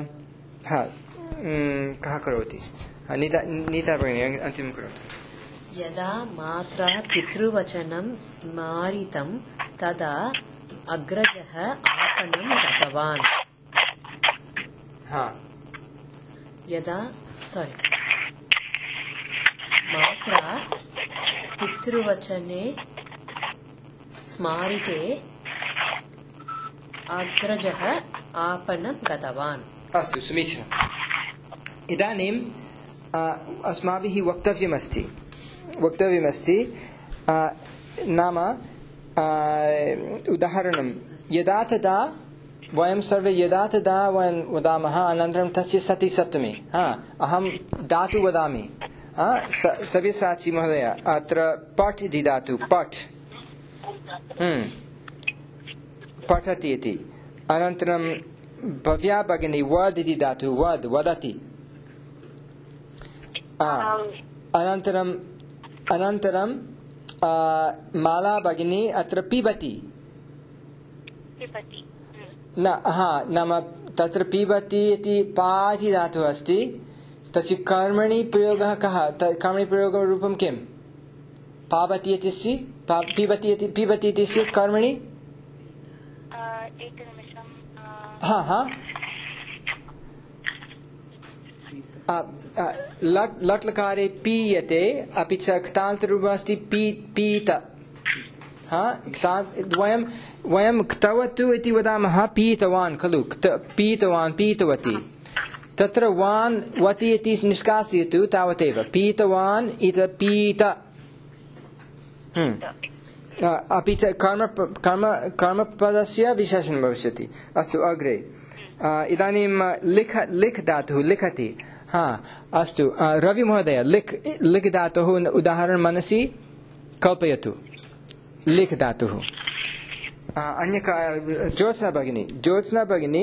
कः करोति? नीता भगिनी अन्तिमं करोतु। यदा मात्रा पितृवचनं स्मारितं तदा अग्रजः आपणं गतवान्। मात्रा पितृवचने स्मारिते अग्रजः आपणं गतवान्। अस्तु, समीचीनम्। इदानीम् अस्माभिः वक्तव्यमस्ति नाम उदाहरणं यदा तदा वयं सर्वे यदा तदा वयं वदामः, अनन्तरं तस्य सति सप्तमी अहं धातु वदामि। सव्यसाची महोदय अत्र पठ् इति धातु, पठ् पठति इति। अनन्तरं भव्या भगिनी वद् इति धातु, वद् वदति। अनन्तरं माला भगिनी अत्र पिबति नाम तत्र पिबति इति पा इति धातुः अस्ति, तस्य कर्मणि प्रयोगः कः? कर्मणि प्रयोगरूपं किं? पाबति इत्यस्य पिबति इत्यस्य कर्मणि लट् लकारे पीयते, अपि च क्तान्तरूपम् अस्ति पीत। वयं क्तवतु इति वदामः, पीतवान् खलु, पीतवान् पीतवती। तत्र वान् वति इति निष्कासयतु, तावदेव। पीतवान् इत पीत। अपि च कर्मपदस्य विशेषणं भविष्यति। अस्तु, अग्रे इदानीं लिख् धातुः, लिखति। अस्तु, रवि महोदय लिख् धातुः उदाहरणं मनसि कल्पयतु। लिख् धातुः अन्य ज्योत्स्ना भगिनी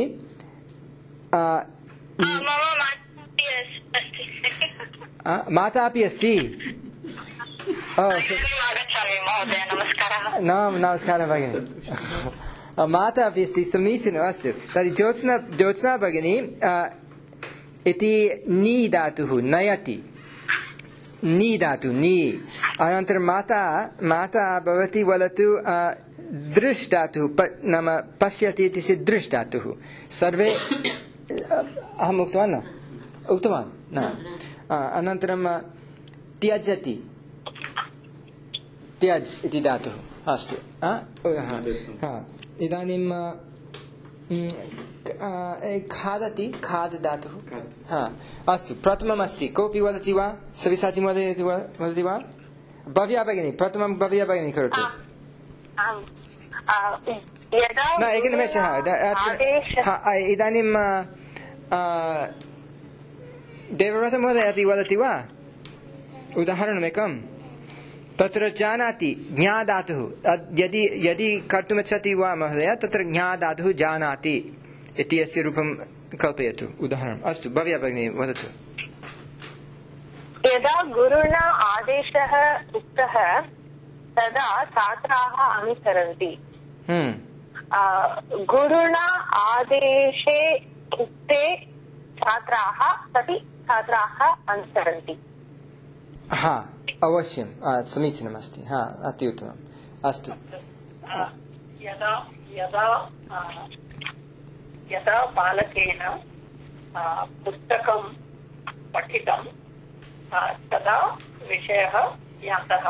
माता अपि अस्ति। नमस्कारः भगिनी, माता अपि अस्ति, समीचीनम्। अस्तु, तर्हि ज्योत्स्ना भगिनी इति नी धातुः, नयति, नी धातु, नी। अनन्तरं माता भवति वदतु दृश् धातुः, नाम पश्यति इति दृश् धातुः। सर्वे अहम् उक्तवान् न। अनन्तरं त्यजति, त्यज् इति धातुः। अस्तु, इदानीं खादति, खाद् धातुः। अस्तु, प्रथमम् अस्ति, कोऽपि वदति वा? सविसाची महोदय वदति वा? भव्या भगिनी, प्रथमं भव्या भगिनी करोतु। न, एकनिमेषः। इदानीं देवव्रत महोदय अपि वदति वा? उदाहरणमेकं तत्र जानाति ज्ञाधातुः यदि यदि कर्तुमिच्छति वा महोदय तत्र ज्ञाधातुः जानाति इति अस्य रूपं कल्पयतु उदाहरणम् अस्तु भव्या भगिनी वदतु यदा गुरुणा आदेशः उक्तः तदा छात्राः अनुसरन्ति गुरुणा आदेशे उक्ते छात्राः सति छात्राः अनुसरन्ति हा अवश्यं समीचीनमस्ति हा अत्युत्तमम् अस्तु यदा यदा यदा बालकेन पुस्तकं पठितं तदा विषयः ज्ञातः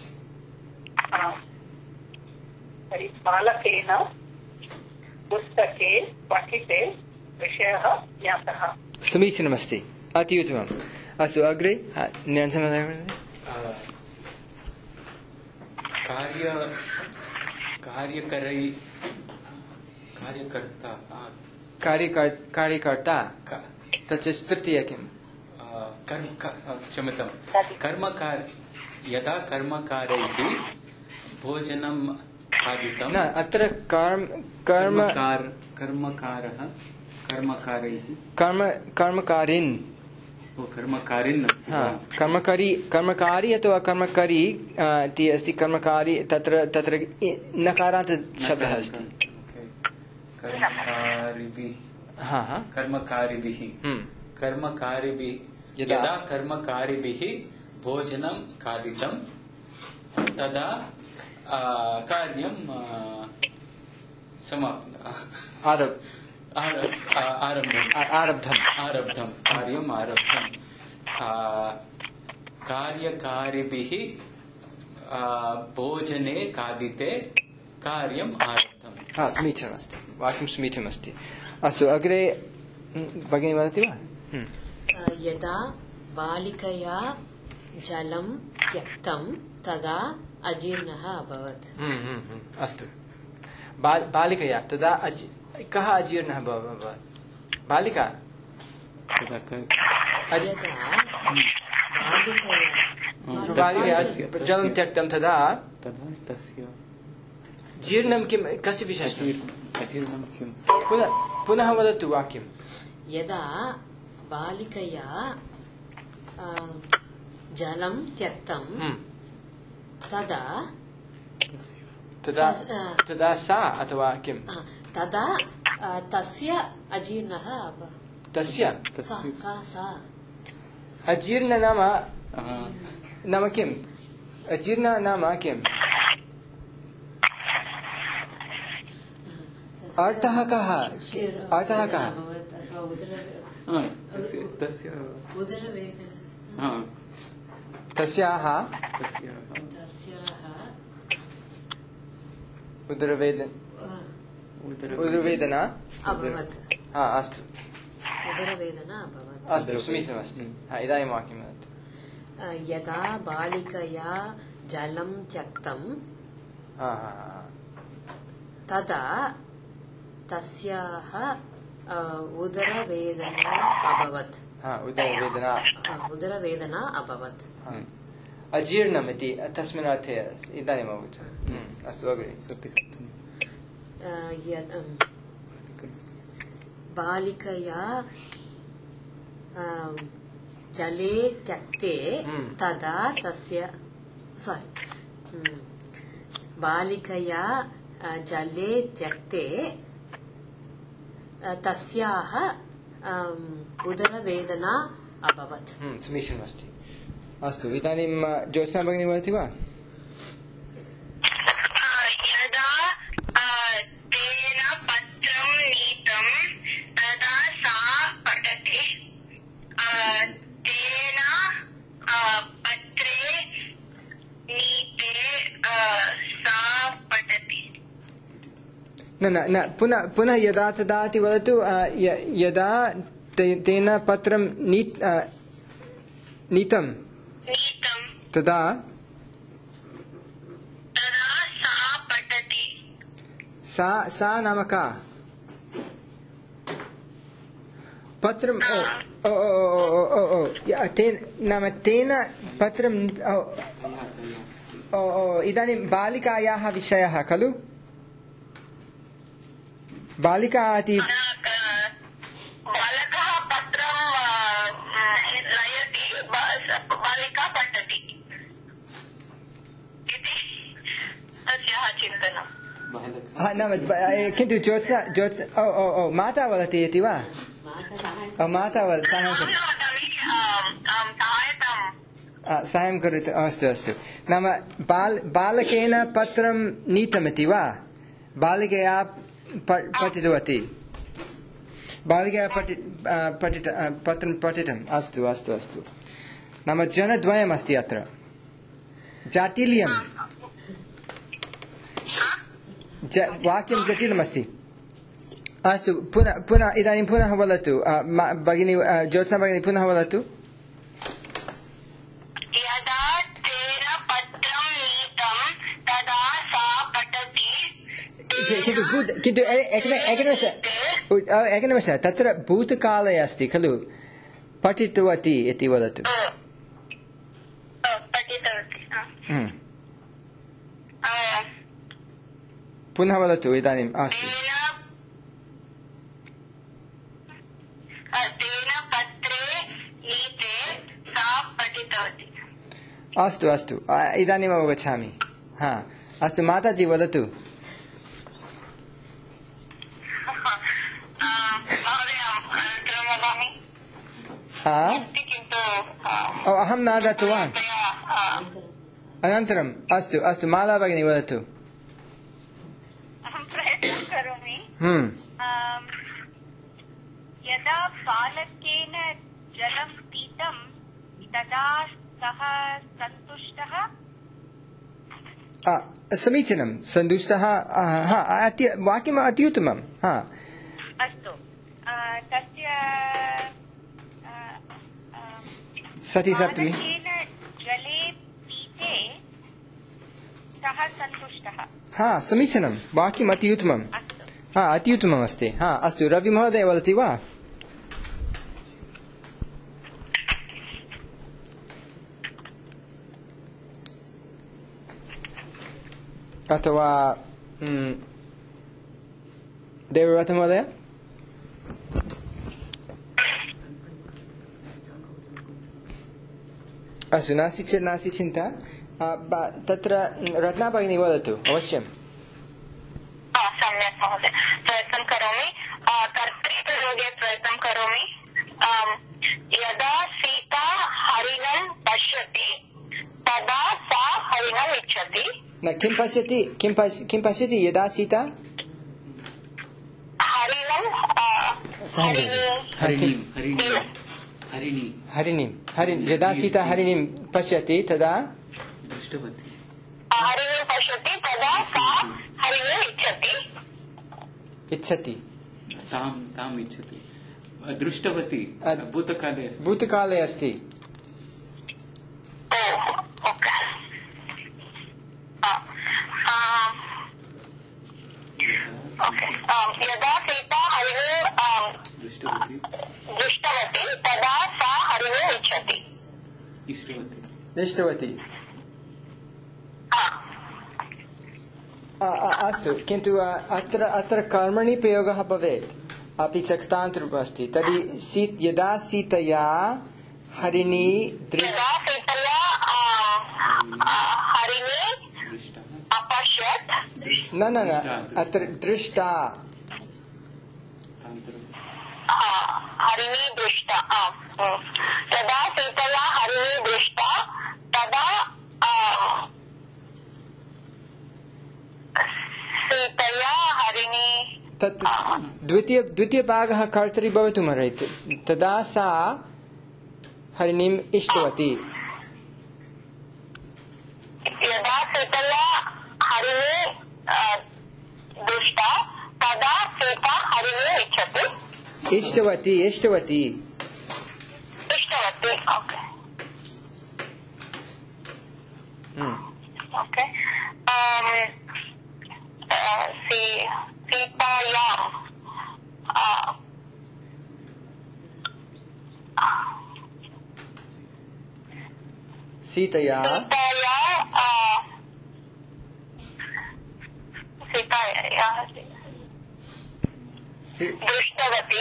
बालकेन पुस्तके पठिते विषयः ज्ञातः समीचीनमस्ति अत्युत्तमम् अस्तु अग्रे कार्यकर्ता तच्च तृतीय किं क्षम्यतां यदा कर्मकारैः भोजनं खादितं न अत्र कर्मकारिन् कर्मकारी अथवा कर्मकरी इति अस्ति कर्मकारी तत्र नकारात् शब्दः अस्ति कर्मकारिभिः यदा कर्मकारिभिः भोजनं खादितं तदा कार्यं आरब्धं कार्यकारिभिः भोजने खादिते कार्यम् आरब्धम् समीचीनमस्ति वाक्यं समीचीनमस्ति अस्तु अग्रे भगिनी वदति वा यदा बालिकया जलं त्यक्तं तदा अजीर्णः अभवत् अस्तु बालिकया तदा कः अजीर्णः अभवत् बालिका बालिकया जलं त्यक्तं तदा तस्य जीर्णं किं कस्य विशेषणं पुनः वदतु वाक्यं यदा बालिकया जलं त्यक्तं तदा सा अथवा किं तदा तस्य अजीर्णः तस्य सा अजीर्ण नाम किम् अजीर्ण नाम किम् अर्थः कः तस्याः उदरवेदना अभवत् अस्तु उदरवेदना अभवत् अस्तु समीचीनमस्ति इदानीं वाक्यं वदतु यदा बालिकया जलं त्यक्तं तदा तस्याः उदरवेदना अभवत् उदरवेदना अभवत् अजीर्णम् इति तस्मिन् अर्थे इदानीम् अभवत् अस्तु अग्रे बालिकया जले त्यक्ते तदा तस्य बालिकया जले त्यक्ते तस्याः उदरवेदना अभवत् समीचीनमस्ति अस्तु इदानीं ज्योत्स्ना भगिनी वदति वा यदा तेन पत्रं नीतं तदा सा पठति तेन पत्रे नीते सा पठति न पुनः यदा तदा इति वदतु यदा तेन पत्रं नीतं तदा सा पठति सा नाम का पत्रं तेन पत्रं इदानीं बालिकायाः विषयः खलु बालिका इति बालकः पत्रं नयति बालिका पठति इति तस्याः चिन्तनम् नाम किन्तु ज्योत्स्ना माता वदति इति वा माता साहाय्यं करोतु अस्तु नाम बालकेन पत्रं नीतमिति वा बालिकया पठितवती बालिकया पत्रं पठितम् अस्तु नाम जनद्वयमस्ति अत्र जाटिल्यं वाक्यं जटिलमस्ति अस्तु पुनः इदानीं पुनः वदतु भगिनी ज्योत्स्ना भगिनी पुनः वदतु यदा तेन पत्रं नीतं तदा सा पठति किन्तु एकनिमेष तत्र भूतकाले अस्ति खलु पठितवती इति वदतु पठितवती पुनः वदतु इदानीम् अस्तु तेन पत्रे नीते सा पठितवती अस्तु इदानीम् अवगच्छामि अस्तु माताजी वदतु अहं न दत्तवान् अनन्तरम् अस्तु माला भगिनी वदतु अहं प्रयत्नं करोमि यदा बालकेन जलं पीतं तदा सः सन्तुष्टः समीचीनं सन्तुष्टः वाक्यम् अत्युत्तमम् अस्तु तस्य सति सप्तमी जले पीते सः सन्तुष्टः समीचीनं वाक्यम् अत्युत्तमम् अत्युत्तमम् अस्ति अस्तु रवि महोदय वदति वा अथवा देवव्रत महोदय अस्तु नास्ति चिन्ता तत्र रत्ना भगिनी वदतु अवश्यम् सम्यक् महोदय प्रयत्नं करोमि कर्तृप्रयोगे प्रयत्नं करोमि यदा सीता हरिणं पश्यति तदा सा हरिणम् इच्छति किं पश्यति यदा सीता हरिणीं यदा सीता हरिणीं पश्यति तदा दृष्टवती हरिणीं पश्यति तदा सा हरिणम् इच्छति ताम् इच्छति दृष्टवती भूतकाले अस्ति यदा सीता हरिणं दृष्टवती तदा सा हरिणम् इष्टवती अस्तु किन्तु अत्र कर्मणि प्रयोगः भवेत् अपि च क्तान्तरूपम् अस्ति तर्हि यदा सीतया हरिणी अपश्यत् न अत्र दृष्टा हरिणी दृष्टा तदा सीतया हरिणी दृष्टा तदा सीतया हरिणी तत् द्वितीयभागः कर्तरि भवितुमर्हति तदा सा हरिणीम् इष्टवती यदा सीतया हरिणी दृष्टा तदा सीता हरिणी इच्छति इष्टवती ओके सीतया दृष्टवती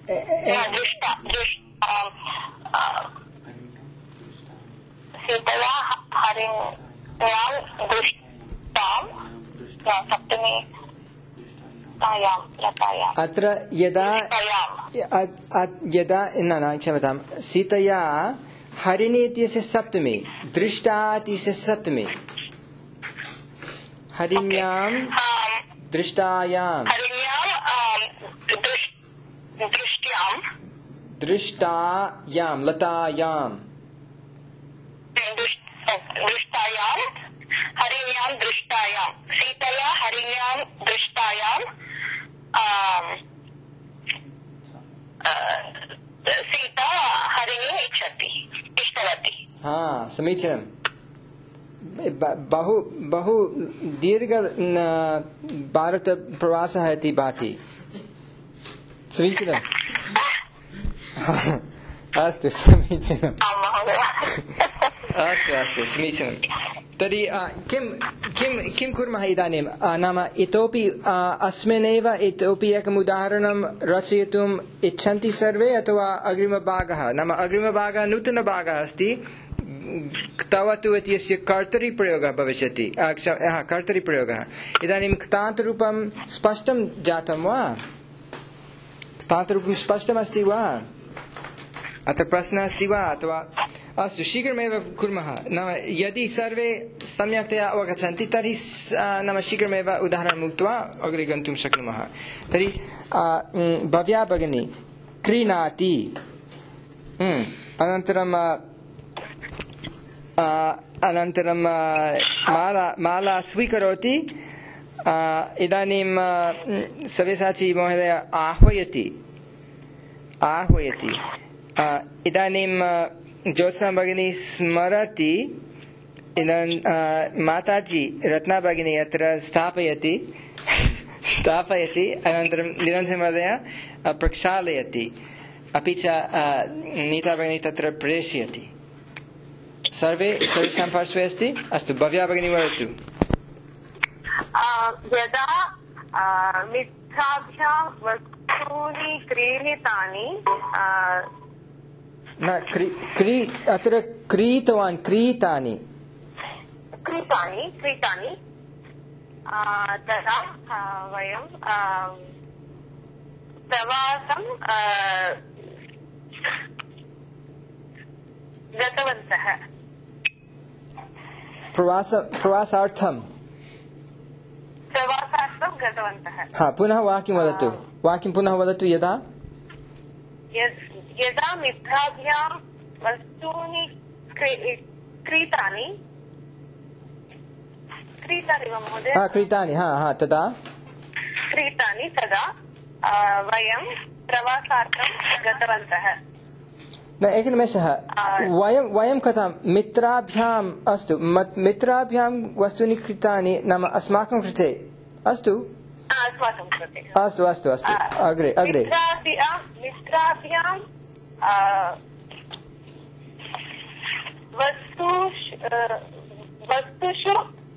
सीतया हरिण्यां दृष्टां सप्तमी लतायाम् अत्र यदा न क्षम्यतां सीतया हरिणी इत्यस्य सप्तमी दृष्टा इत्यस्य सप्तमी हरिण्यां दृष्टायां दृष्टायां लतायां हरिण्यां दृष्टायां सीतया हरिण्यां दृष्टायां सीता हरिणी इष्टवती। समीचीनं बहु दीर्घ भारतप्रवासः इति भाति समीचीनम् अस्तु समीचीनम् अस्तु समीचीनं तर्हि किं कुर्मः इदानीं नाम इतोपि अस्मिन्नेव इतोपि एकम् उदाहरणं रचयितुम् इच्छन्ति सर्वे अथवा अग्रिमभागः नाम अग्रिमभागः नूतनभागः अस्ति क्तवतु इत्यस्य कर्तरिप्रयोगः भविष्यति कर्तरिप्रयोगः इदानीं क्तान्तरूपं स्पष्टं जातं वा क्तान्तरूपं स्पष्टमस्ति वा अत्र प्रश्नः अस्ति वा अथवा अस्तु शीघ्रमेव कुर्मः नाम यदि सर्वे सम्यक्तया अवगच्छन्ति तर्हि नाम शीघ्रमेव उदाहरणम् उक्त्वा अग्रे गन्तुं शक्नुमः तर्हि भव्या भगिनी क्रीणाति अनन्तरं माला स्वीकरोति इदानीं सव्यसाची महोदय आह्वयति इदानीं ज्योत्स्ना भगिनी स्मरति माताजी रत्ना भगिनी अत्र स्थापयति अनन्तरं निरञ्जन महोदय प्रक्षालयति अपि च नीता भगिनी तत्र प्रेषयति सर्वेषां पार्श्वे अस्ति अस्तु भव्या भगिनी वदतु यदा मिथ्याभ्यां वस्तूनि क्रीणितानि अत्र क्रीतवान् क्रीतानि तदा वयं प्रवासं गतवन्तः प्रवासार्थं गतवन्तः पुनः वाक्यं पुनः वदतु यदा मिथ्याभ्यां वस्तूनि क्रीतानि वा महोदय क्रीतानि तदा वयं प्रवासार्थं गतवन्तः न एकनिमेषः वयं कथं मित्राभ्याम् अस्तु मित्राभ्यां वस्तूनि क्रीतानि नाम अस्माकं कृते अस्तु अस्तु अग्रे मित्राभ्यां वस्तुषु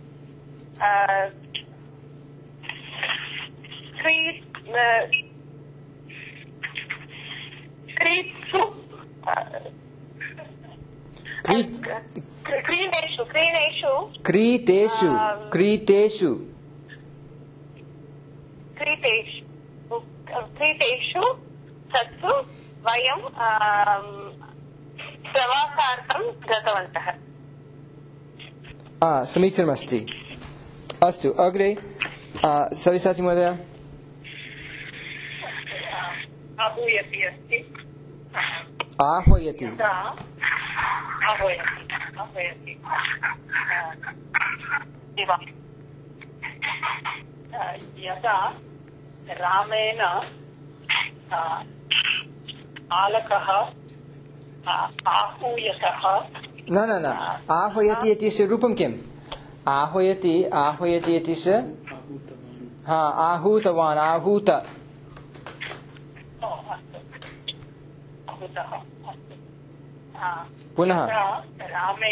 क्रीतेषु सत्सु वयं प्रवासार्थं गतवन्तः समीचीनमस्ति अस्तु अग्रे सविसाची महोदय आहूयति अस्ति आह्वयति यदा रामेण आलकः आहूयतः न आह्वयति इत्यस्य रूपं किम् आह्वयति इत्यस्य आहूतवान् आहूत पुनः रामे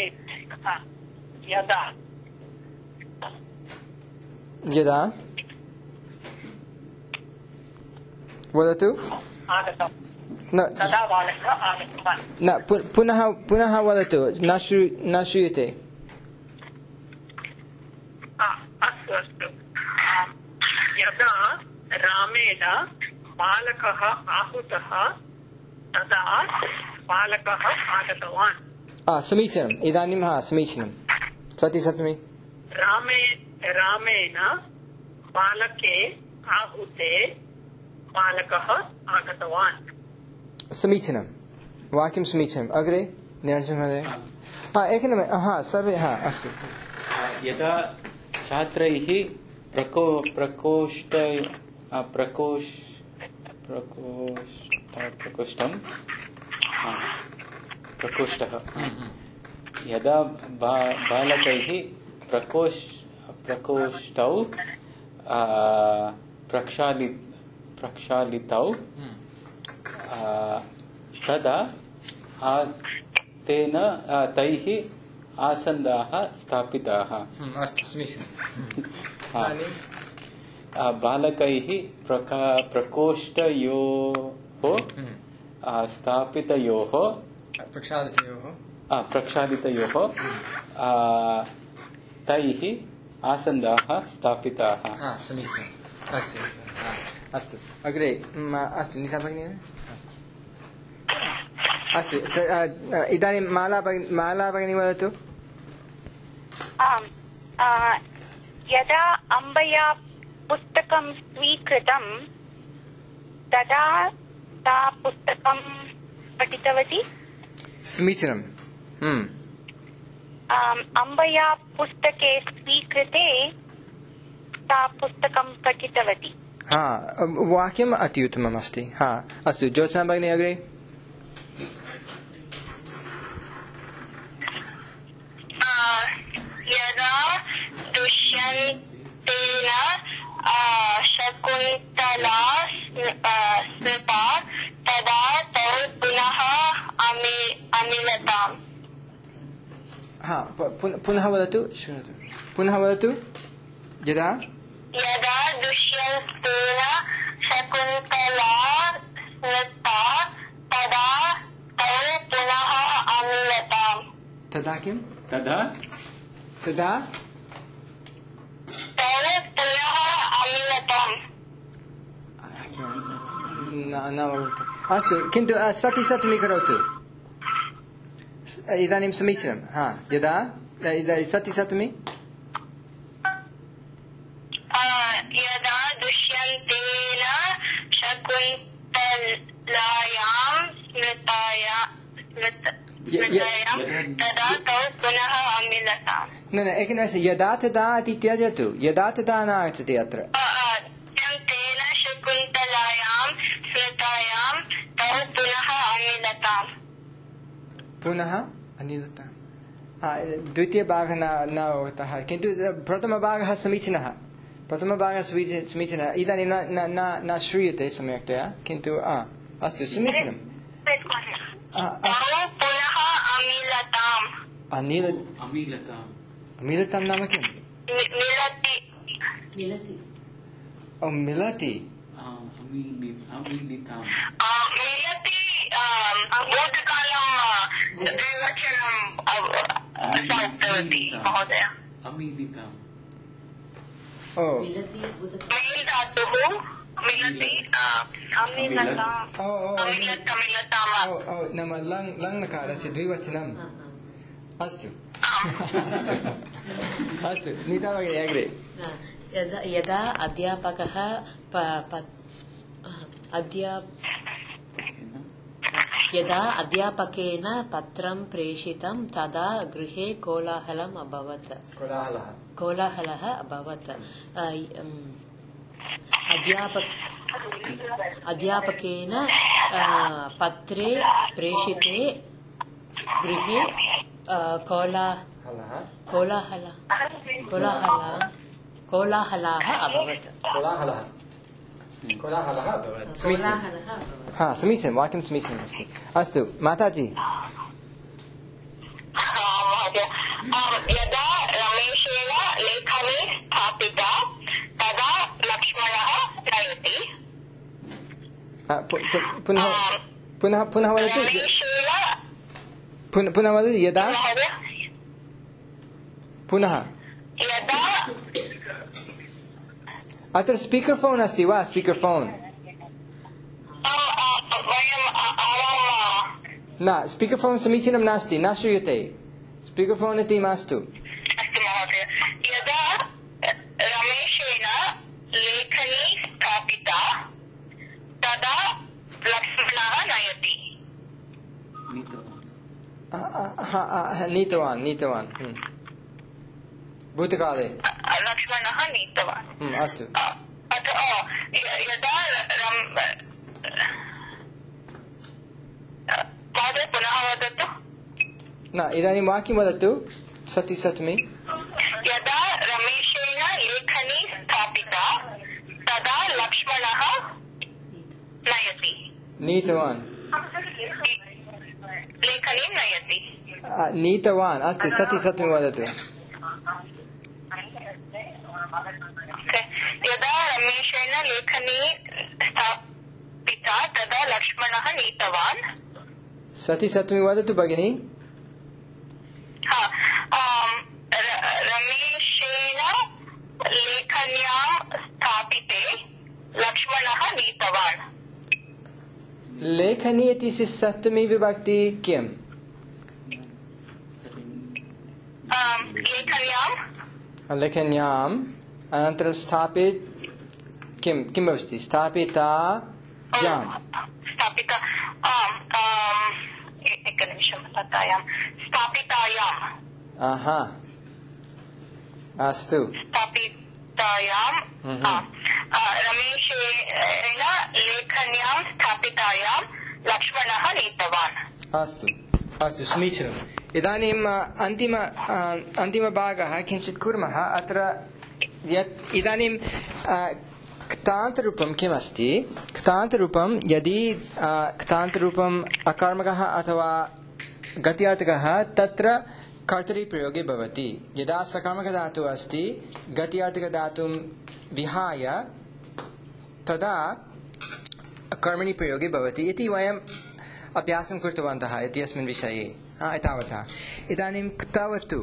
यदा वदतु आगतम् न तदा बालकः आगतवान् न पुनः वदतु न श्रूयते अस्तु अस्तु यदा रामेण बालकः आहूतः तदा बालकः आगतवान् समीचीनम् इदानीं समीचीनं सप्तमी रामेण बालके आहूते बालकः आगतवान् समीचीनं वाक्यं समीचीनम् अग्रे निरञ्जनमहोदय एकनिमिषं सर्वे अस्तु यदा छात्रैः प्रकोष्ठः यदा बालकैः प्रकोष्ठौ प्रक्षालितौ तदा तेन तैः आसन्दाः स्थापिताः अस्तु समीचीनं बालकैः प्रकोष्ठयोः स्थापितयोः प्रक्षालितयोः तैः आसन्दाः स्थापिताः समीचीनम् अस्तु अग्रे अस्तु नीता भगिनी अस्तु इदानीं माला भगिनी वदतु यदा अम्बया पुस्तकं स्वीकृतं तदा सा पुस्तकं पठितवती समीचीनम् अम्बया पुस्तके स्वीकृते सा पुस्तकं पठितवती वाक्यम् अति उत्तमम् अस्ति अस्तु ज्योत्स्ना भगिनी अग्रे यदा दुष्यन्तेन शकुन्तला स्मृता तदा तौ पुनः अमिलताम् पुनः वदतु शृणोतु पुनः वदतु यदा दुष्यन्तेन शकुन्तला स्मृता तदा तौ पुनः अमिलताम् तदा किम् तदा अस्तु किन्तु सप्तमी करोतु इदानीं समीचीनं यदा सप्तमी यदा दुष्यन्तेन शकुन्तलायां तदा तौ पुनः अमिलताम् न एकनिमेषं यदा तदा इति त्यजतु यदा तदा न आगच्छति अत्र तेन शकुन्तलायां स्मृतायां तौ पुनः अमिलताम् पुनः अनिलताम् द्वितीयभागः न उक्तः किन्तु प्रथमभागः समीचीनः समीचीनः इदानीं न श्रूयते सम्यक्तया किन्तु अस्तु समीचीनम् अमिलतां नाम किम् मिलति नाम लङ्लकारस्य द्विवचनम् अस्तु अस्तु नीता भगिनी अग्रे यदा अध्यापकः यदा अध्यापकेन पत्रं प्रेषितं तदा गृहे कोलाहलः अभवत् अध्यापकेन पत्रे प्रेषिते गृहे कोलाहलः अभवत् समीचीनं वाक्यं समीचीनम् अस्ति अस्तु माताजी यदा रमेशेन लेखनी स्थापिता तदा लक्ष्मणः नयति पुनः वदतु पुनः वदतु यदा पुनः अत्र स्पीकर् फोन् अस्ति वा स्पीकर् फोन् न स्पीकर् फोन् समीचीनं नास्ति न श्रूयते स्पीकर् फोन् इति मास्तु नीतवान् भूतकाले लक्ष्मणः नीतवान् अस्तु यदा पुनः वदतु न इदानीं वाक्यं वदतु सति सप्तमी यदा रमेशेन लेखनी स्थापिता तदा लक्ष्मणः नयति नीतवान् लेखनीं नयति नीतवान् अस्तु सति सप्तमी वदतु यदा रमेशेन लेखनी स्थापिता तदा लक्ष्मणः नीतवान् सति सप्तमी वदतु भगिनी रमेशेन लेखन्यां स्थापिते लक्ष्मणः नीतवान् लेखनी इति सप्तमी विभक्ति किम् लेखन्याम् अनन्तरं स्थापित किं भवति स्थापितायां अस्तु स्थापितायां रमेशेन लेखन्यां स्थापितायां लक्ष्मणः नीतवान् अस्तु अस्तु समीचीनम् इदानीम् अन्तिमभागः किञ्चित् कुर्मः अत्र यत् इदानीं क्तान्तरूपं किमस्ति क्तान्तरूपं यदि क्तान्तरूपम् अकर्मकः अथवा गत्यार्थकः तत्र कर्तरिप्रयोगे भवति यदा सकर्मकधातुः अस्ति गत्यार्थकधातुं विहाय तदा कर्मणि प्रयोगे भवति इति वयम् अभ्यासं कृतवन्तः इत्यस्मिन् विषये एतावता इदानीं क्तवतु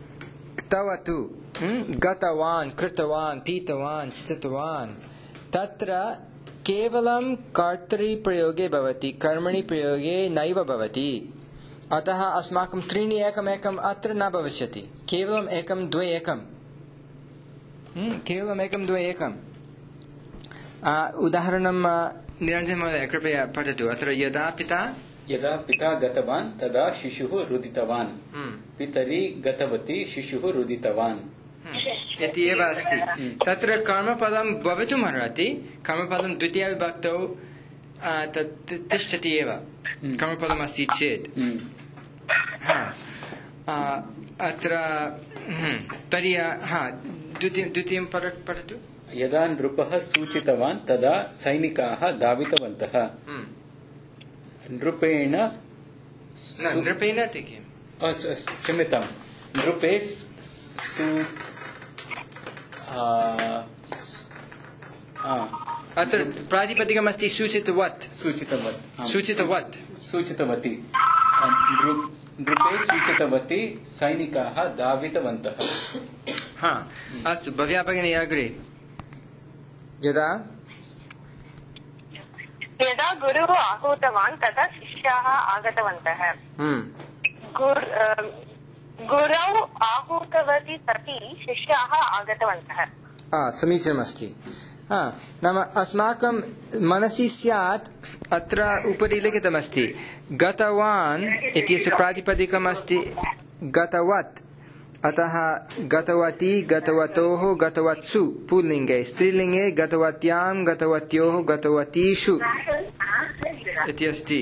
गतवान् कृतवान् पीतवान् चितितवान् तत्र केवलं कर्तरिप्रयोगे भवति कर्मणि प्रयोगे नैव भवति अतः अस्माकं त्रीणि एकमेकम् अत्र न भविष्यति केवलम् एकं द्वे एकं उदाहरणं निरञ्जन महोदय कृपया पठतु अत्र यदा पिता गतवान् तदा शिशुः रुदितवान् पितरी गतवती शिशुः रुदितवान् इति एव अस्ति तत्र कर्मपदं भवितुम् अर्हति कर्मपदं द्वितीयविभक्तौ तिष्ठति एव कर्मपदम् अस्ति चेत् अत्र तर्हि द्वितीयं पठतु यदा नृपः सूचितवान् तदा सैनिकाः धावितवन्तः नृपेण क्षम्यतां नृपे अत्र प्रातिपदिकमस्ति सूचितवती नृपे सूचितवती सैनिकाः धावितवन्तः अस्तु भव्या भगिनी अग्रे यदा गुरुः आहूतवान् तदा शिष्याः आगतवन्तः गुरौ आहूतवती सति शिष्याः आगतवन्तः समीचीनमस्ति नाम अस्माकं मनसि स्यात् अत्र उपरि लिखितमस्ति गतवान् इत्यस्य प्रातिपदिकमस्ति गतवत् अतः गतवती गतवतोः गतवत्सु पुल्लिङ्गे स्त्रीलिङ्गे गतवत्यां गतवत्योः गतवतीषु इति अस्ति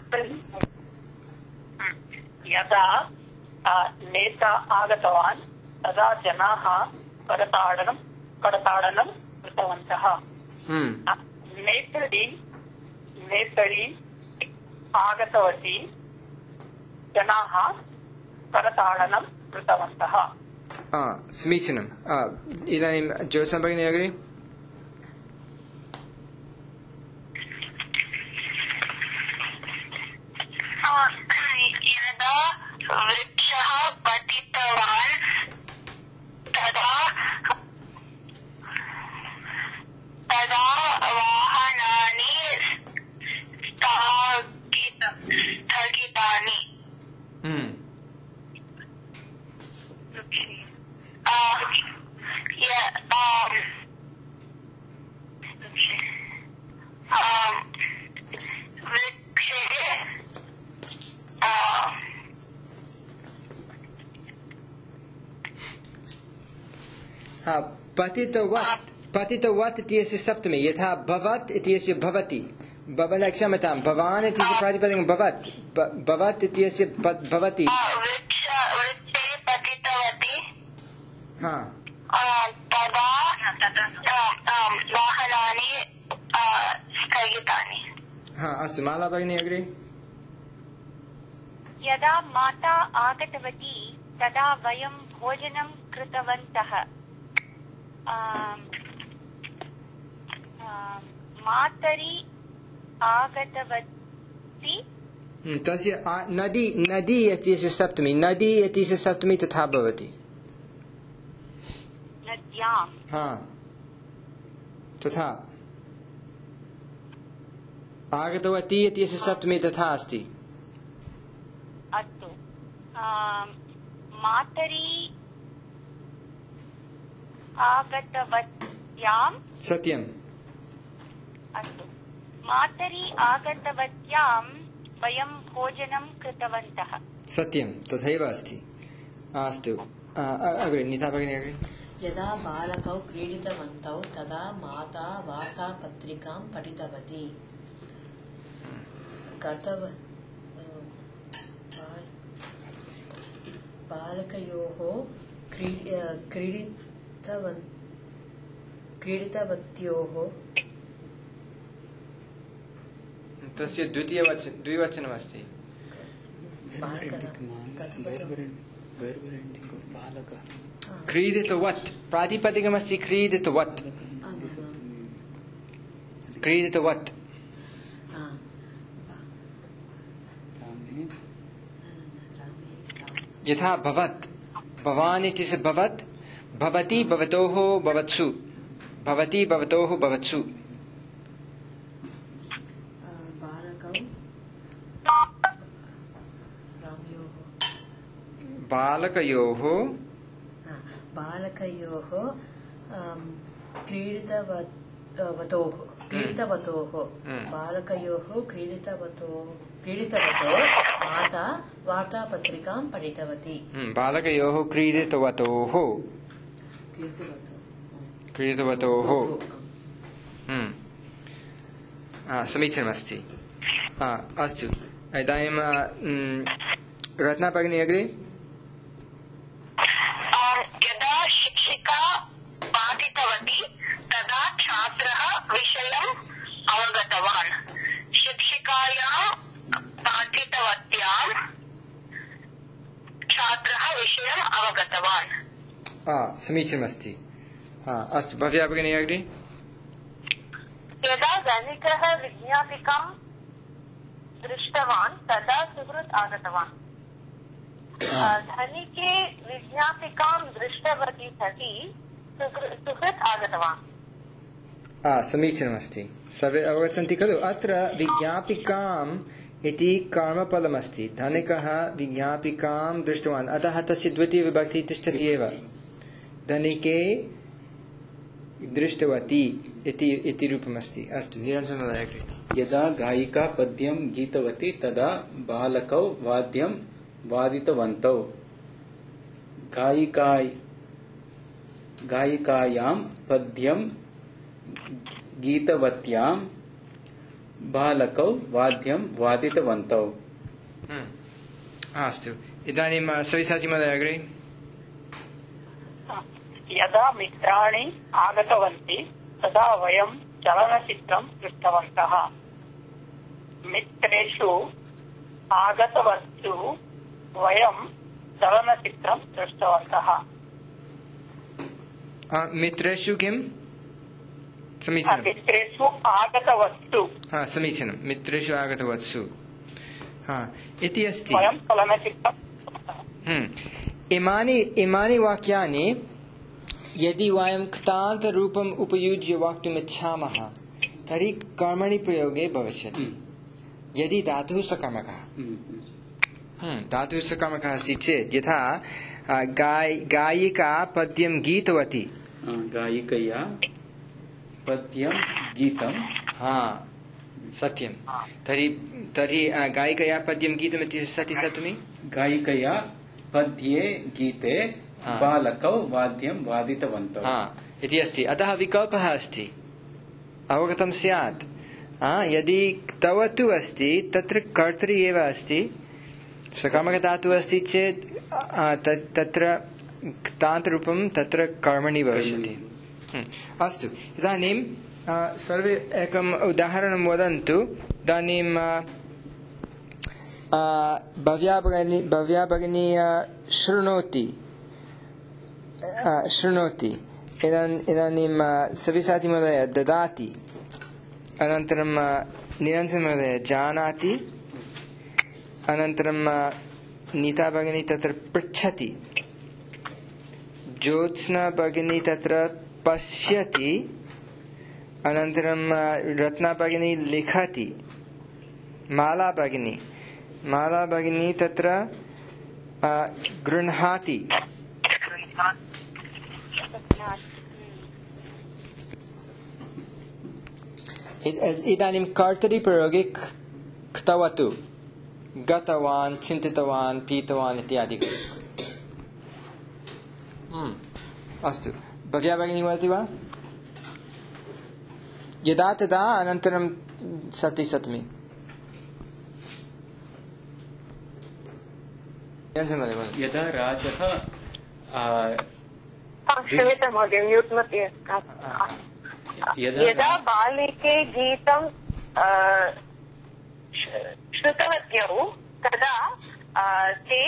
यदा नेता आगतवान् तदा जनाः करताडनं कृतवन्तः नेतरी आगतवती जनाः करताडनं कृतवन्तः समीचीनम् इदानीं ज्योत्स्ना भगिनी अग्रे हा पतितवत् इत्यस्य सप्तमी यथा भवत् इत्यस्य भवति क्षम्यतां भवान् इत्यस्य प्रातिपदिकं भवत् इत्यस्य भवति हा तदा वाहनानि स्थगितानि। हा अस्तु माला भगिनी अग्रे। यदा माता आगतवती तदा वयं भोजनं कृतवन्तः। मातरि आगतवती तस्य नदी इत्यस्य सप्तमी नदी इत्यस्य सप्तमी तथा भवति। नद्यां हा तथा आगतवती इत्यस्य सप्तमी तथा अस्ति। अस्तु मातरि आगतवत्यां सत्यम्। अस्तु मातरि आगतवत्यां वयं भोजनं कृतवन्तः। सत्यं तथैव अस्ति। अस्तु अग्रे नीता भगिनी अग्रे। यदा बालकौ क्रीडितवन्तौ तदा माता वार्तापत्रिकां पठितवती। बालकयोः क्रीडितवत्योः तस्य द्विवचनमस्ति। क्रीडितवत् प्रातिपदिकमस्ति क्रीडितवत् क्रीडितवत् यथा भवत् भवान् इत्यस्य भवत् भवति भवतोः भवत्सु भवति भवतोः भवत्सु। बालकयोः क्रीडितवतोः बालकयोः क्रीडितवतो माता वार्तापत्रिकां पठितवती। बालकयोः क्रीडितवतोः समीचीनमस्ति। अस्तु इदानीं रत्ना भगिनी अग्रे। यदा शिक्षिका पाठितवती तदा छात्रः विषयम् अवगतवान्। शिक्षिकायां पाठितवत्यां छात्रः विषयम् अवगतवान्। समीचीनमस्ति। अस्तु भव्या भगिनी अग्रे। यदा धनिकः विज्ञापिकां दृष्टवान् तदा सुहृत् आगतवान्। धनिके विज्ञापिकां दृष्टवती सति सुहृत् आगतवान्। समीचीनमस्ति। सर्वे अवगच्छन्ति खलु। अत्र विज्ञापिकाम् इति कर्मपदमस्ति। धनिकः विज्ञापिकां दृष्टवान् अतः तस्य द्वितीयविभक्तिः तिष्ठति एव। धनिके दृष्टवती इति रूपमस्ति। अस्तु निरञ्जनमहोदय। यदा गायिका पद्यं गीतवती तदा बालकौ वाद्यं वादितवन्तौ। गायिकायां पद्यं गीतवत्यां बालकौ वाद्यं वादितवन्तौ। अस्तु इदानीं सविसाची महोदय अग्रे। यदा मित्राणि आगतवन्ति तदा वयं चलनचित्रं दृष्टवन्तः। मित्रेषु आगतवन्तु वयं चलनचित्रं दृष्टवन्तः। मित्रेषु किं? समीचीनं। मित्रेषु आगतवत्सु। समीचीनं। मित्रेषु आगतवत्सु इति अस्ति। वयं चलनचित्रं। इमानि वाक्यानि यदि वयं क्तान्तरूपम् उपयुज्य वक्तुमिच्छामः तर्हि कर्मणि प्रयोगे भविष्यति। यदि धातुः सकर्मकः अस्ति चेत् यथा गायिका पद्यं गीतवती। गायिकया पद्यं गीतं। सत्यं। तर्हि गायिकया पद्यं गीतम् इति सति सप्तमी। गायिकया पद्ये गीते बालकौ वाद्यं वादितवन्तौ इति अस्ति। अतः विकल्पः अस्ति, अवगतं स्यात्। यदि तव तु अस्ति तत्र कर्तरि एव अस्ति, सकर्मकधातुः अस्ति चेत् तत्र क्तान्तरूपं तत्र कर्मणि भविष्यति। अस्तु, इदानीं सर्वे एकम् उदाहरणं वदन्तु। इदानीं भव्या भगिनी शृणोति, इदानीं सव्यसाची महोदय ददाति, अनन्तरं निरञ्जन महोदय जानाति, अनन्तरं नीता भगिनी तत्र पृच्छति, ज्योत्स्ना भगिनी तत्र पश्यति, अनन्तरं रत्ना भगिनी लिखति, माला भगिनी तत्र गृह्णाति। इदानीं कर्तरि प्रयोगे क्तवतु, गतवान्, चिन्तितवान्, पीतवान् इत्यादि। अस्तु, भव्या भगिनी वदति वा? यदा तदा अनन्तरं सति सप्तमी। यदा राजः क्षम्यतां महोदय, म्यूट् मध्ये। यदा बालिके गीतं श्रुतवत्यौ तदा ते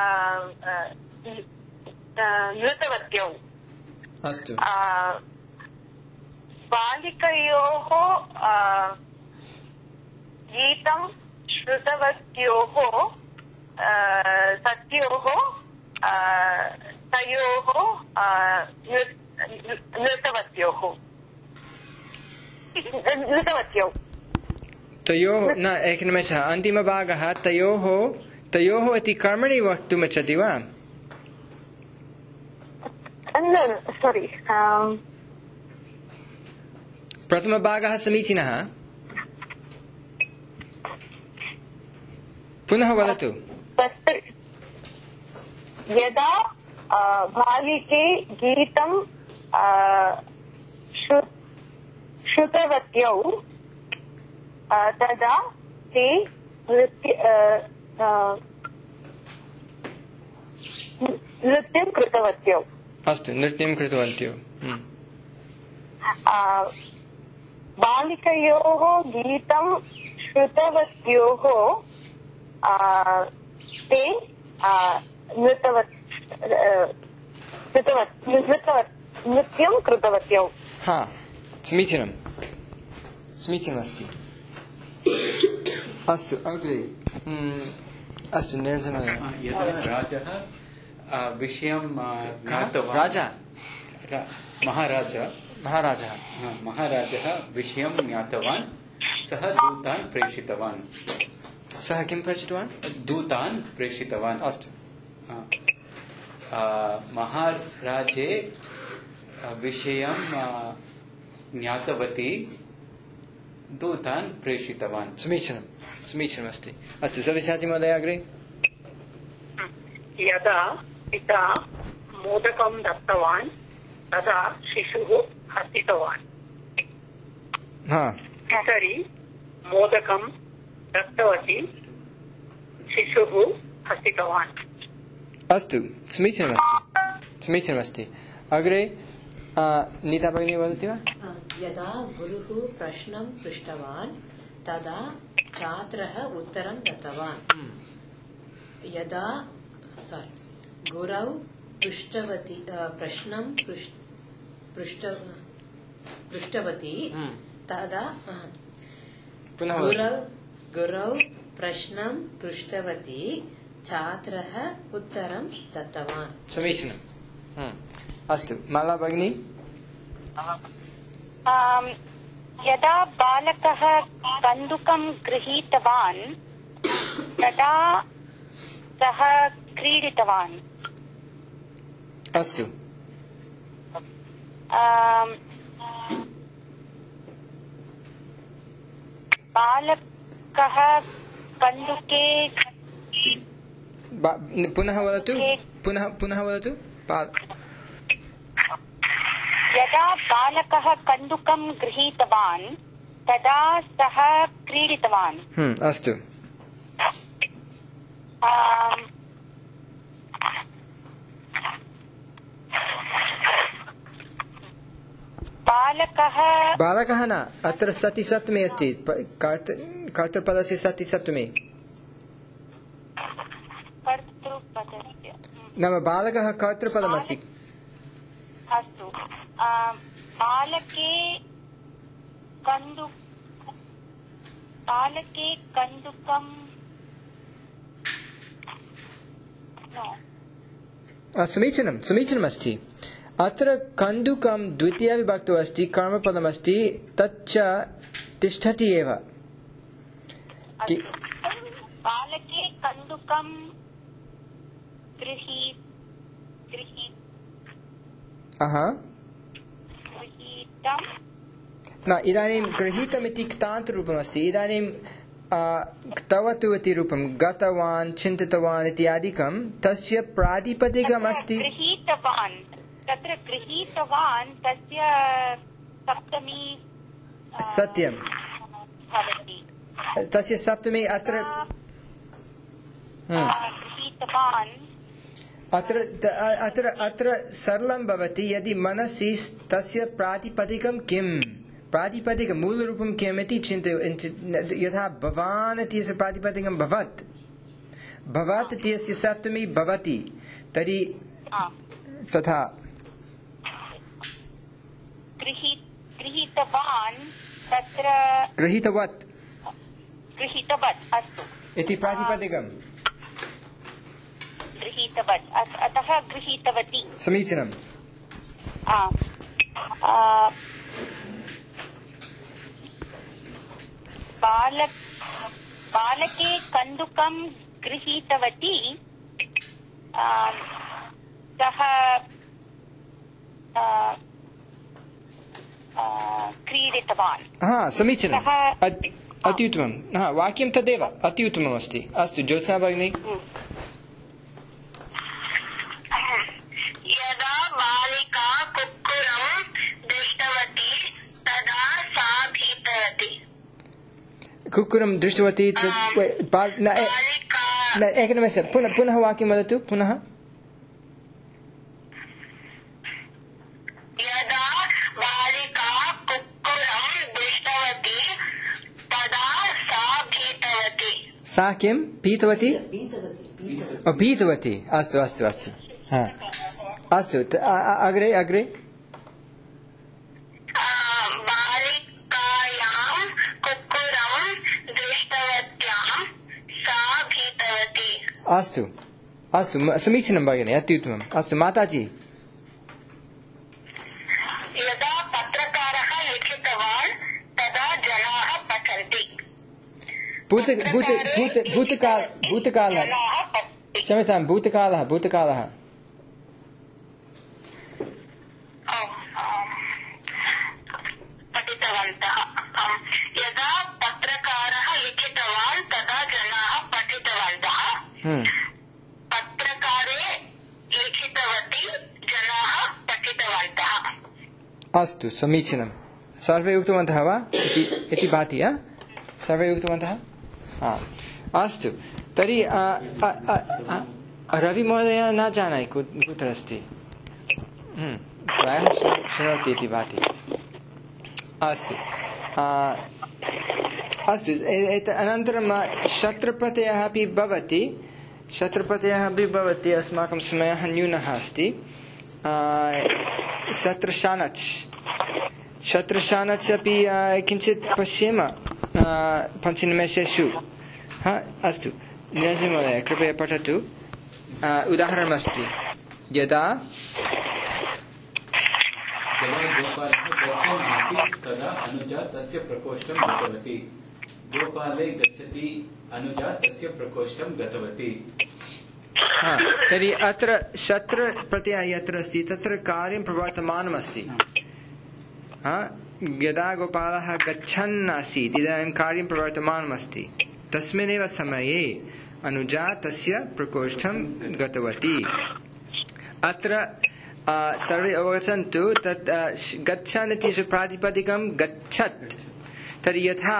नृतवत्यौ। अस्तु, बालिकयोः गीतं श्रुतवत्योः तयोः नृतवत्यौ। तयोः न, एकनिमेषः, अन्तिमभागः तयोः इति कर्मणि वक्तुमिच्छति वा? सोरि, प्रथमभागः समीचीनः, पुनः वदतु। यदा बालिके गीतं श्रुतवत्यौ तदा ते नृत्यं कृतवत्यौ। अस्तु, नृत्यं कृतवत्यौ। बालिकयोः गीतं श्रुतवत्योः ते नृत्यं कृतवत्यौ। समीचीनमस्ति। अस्तु, अग्रे। अस्तु, निरञ्जन। यदा राजः विषयं ज्ञातवान्, महाराजः विषयं ज्ञातवान्, सः दूतान् प्रेषितवान्। सः किं प्रेषितवान्? दूतान् प्रेषितवान्। अस्तु, महाराजे विषयं ज्ञातवती, दूतान् प्रेषितवान्। समीचीनमस्ति। अस्तु, सव्यसाची महोदय अग्रे। यदा पिता मोदकं दत्तवान् तदा शिशुः हसितवान्। पितरि मोदकं दत्तवती, शिशुः हसितवान्। अस्तु, समीचीनमस्ति। अग्रे नीता भगिनी वदति वा? यदा गुरुः प्रश्नं पृष्टवान् तदा छात्रः उत्तरं दत्तवान्। यदा गुरौ प्रश्नं पृष्टवती तदा गुरौ प्रश्नं पृष्टवती, छात्रः उत्तरं दत्तवान्। समीचीनम्। अस्तु, माला भगिनी। यदा बालकः कन्दुकं गृहीतवान् तदा सः क्रीडितवान्। अस्तु, बालकः कन्दुके पुनः वदतु। यदा बालकः कन्दुकं गृहीतवान् तदा सः क्रीडितवान्. अस्तु. बालकः न अत्र सति सप्तमी अस्ति. कर्तृपदस्य सति सप्तमी. नाम बालकः कर्तृपदमस्ति. अस्तु. बालके कन्दुकं समीचीनमस्ति. अत्र कन्दुकं द्वितीया विभक्तौ अस्ति, कर्मपदमस्ति, तच्च तिष्ठति एव. बालके कन्दुकं न इदानीं गृहीतमिति क्तान्तरूपमस्ति. इदानीं क्तवतु इति रूपं गतवान् चिन्तितवान् इत्यादिकं तस्य प्रातिपदिकमस्ति. तत्र गृहीतवान् तस्य सप्तमी सत्यं तस्य सप्तमी अत्र अत्र सरलं भवति यदि मनसि तस्य प्रातिपदिकं किं प्रातिपदिकं मूलरूपं किम् इति चिन्तयतु. यथा भवान् इत्यस्य प्रातिपदिकं भवत् इत्यस्य सप्तमी भवति तर्हि तथा गृहीतवत् अस्तु इति प्रातिपदिकं गृहीतवत्. अतः गृहीतवती. समीचीनम्. बालके कन्दुकं गृहीतवती सः क्रीडितवान्. समीचीनम्. अति उत्तमं. वाक्यं तदेव अति उत्तममस्ति. अस्तु ज्योत्स्ना भगिनी. यदा बालिका कुक्कुरं दृष्टवती तदा सा भीतवती. कुक्कुरं दृष्टवती एकनिमेषं पुनः वाक्यं वदतु. पुनः यदा बालिका कुक्कुरं दृष्टवती तदा सा भीतवती. सा किं पीतवती? भीतवती. अस्तु अस्तु अस्तु. अस्तु अग्रे बालिकायां कुक्कुरं दृष्टवत्यां सा भीतवती. अस्तु अस्तु समीचीनं भगिनी अत्युत्तमम्. अस्तु माताजी. यदा पत्रकारः लिखितवान् तदा जनाः पठन्ति. भूतकालः क्षम्यतां भूतकालः पठितवन्तः. यदा पत्रकारः लिखितवान् तदा जनाः पठितवन्तः. पत्रकारे लिखितवती जनाः पठितवन्तः. अस्तु समीचीनं. सर्वे उक्तवन्तः वा इति भाति? सर्वे उक्तवन्तः? अस्तु तर्हि रविमहोदय न जानाति कुत्र अस्ति. प्रायः शृणोति इति भाति. अस्तु अनन्तरं शत्रप्रत्ययः अपि भवति. अस्माकं समयः न्यूनः अस्ति. शत्रशानच् अपि किञ्चित् पश्येम पञ्चनिमेषेषु. अस्तु निरञ्जनमहोदय कृपया पठतु. उदाहरणमस्ति. यदा गोपालः गच्छन् आसीत् तदा अनुजा तस्य प्रकोष्ठं गतवती. गोपाले गच्छति अनुजा तस्य प्रकोष्ठं गतवती. तर्हि अत्र शत्र प्रत्ययः यत्र अस्ति तत्र कार्यं प्रवर्तमानमस्ति. यदा गोपालः गच्छन् आसीत् इदानीं कार्यं प्रवर्तमानमस्ति. तस्मिन्नेव समये अनुजा तस्य प्रकोष्ठं गतवती. अत्र सर्वे अवगच्छन्तु तत् गच्छन् इति प्रातिपदिकं गच्छत् तर्हि यथा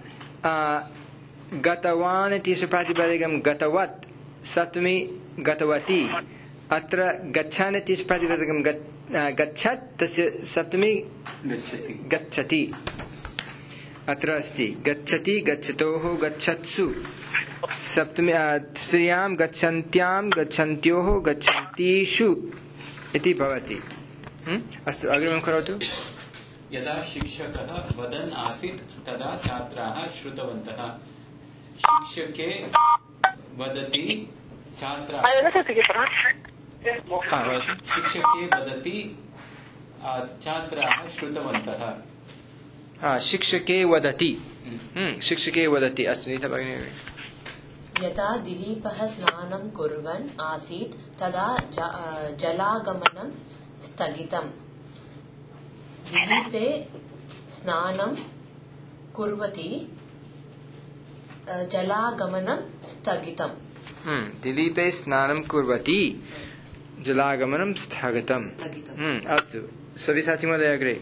गतवान् इति प्रातिपदिकं गतवत् सप्तमी गतवती अत्र गच्छन् इति प्रातिपदिकं गच्छत् तस्य सप्तमी गच्छति अत्र अस्ति गच्छति गच्छतोः गच्छत्सु सप्तमी स्त्रियां गच्छन्त्यां गच्छन्त्योः गच्छन्तीषु इति भवति अस्तु अग्रिमं करोतु यदा शिक्षकः वदन् आसीत् तदा छात्राः श्रुतवन्तः शिक्षके वदति छात्राः शिक्षके वदति छात्राः श्रुतवन्तः शिक्षके वदति शिक्षके वदति अस्तु नीता भगिनी यदा दिलीपः स्नानं कुर्वन् आसीत् तदा जलागमनं स्थगितम् दिलीपे स्नानं कुर्वति जलागमनं स्थगितम् दिलीपे स्नानं कुर्वति जलागमनं स्थगितम् अस्तु सविसाचि महोदय अग्रे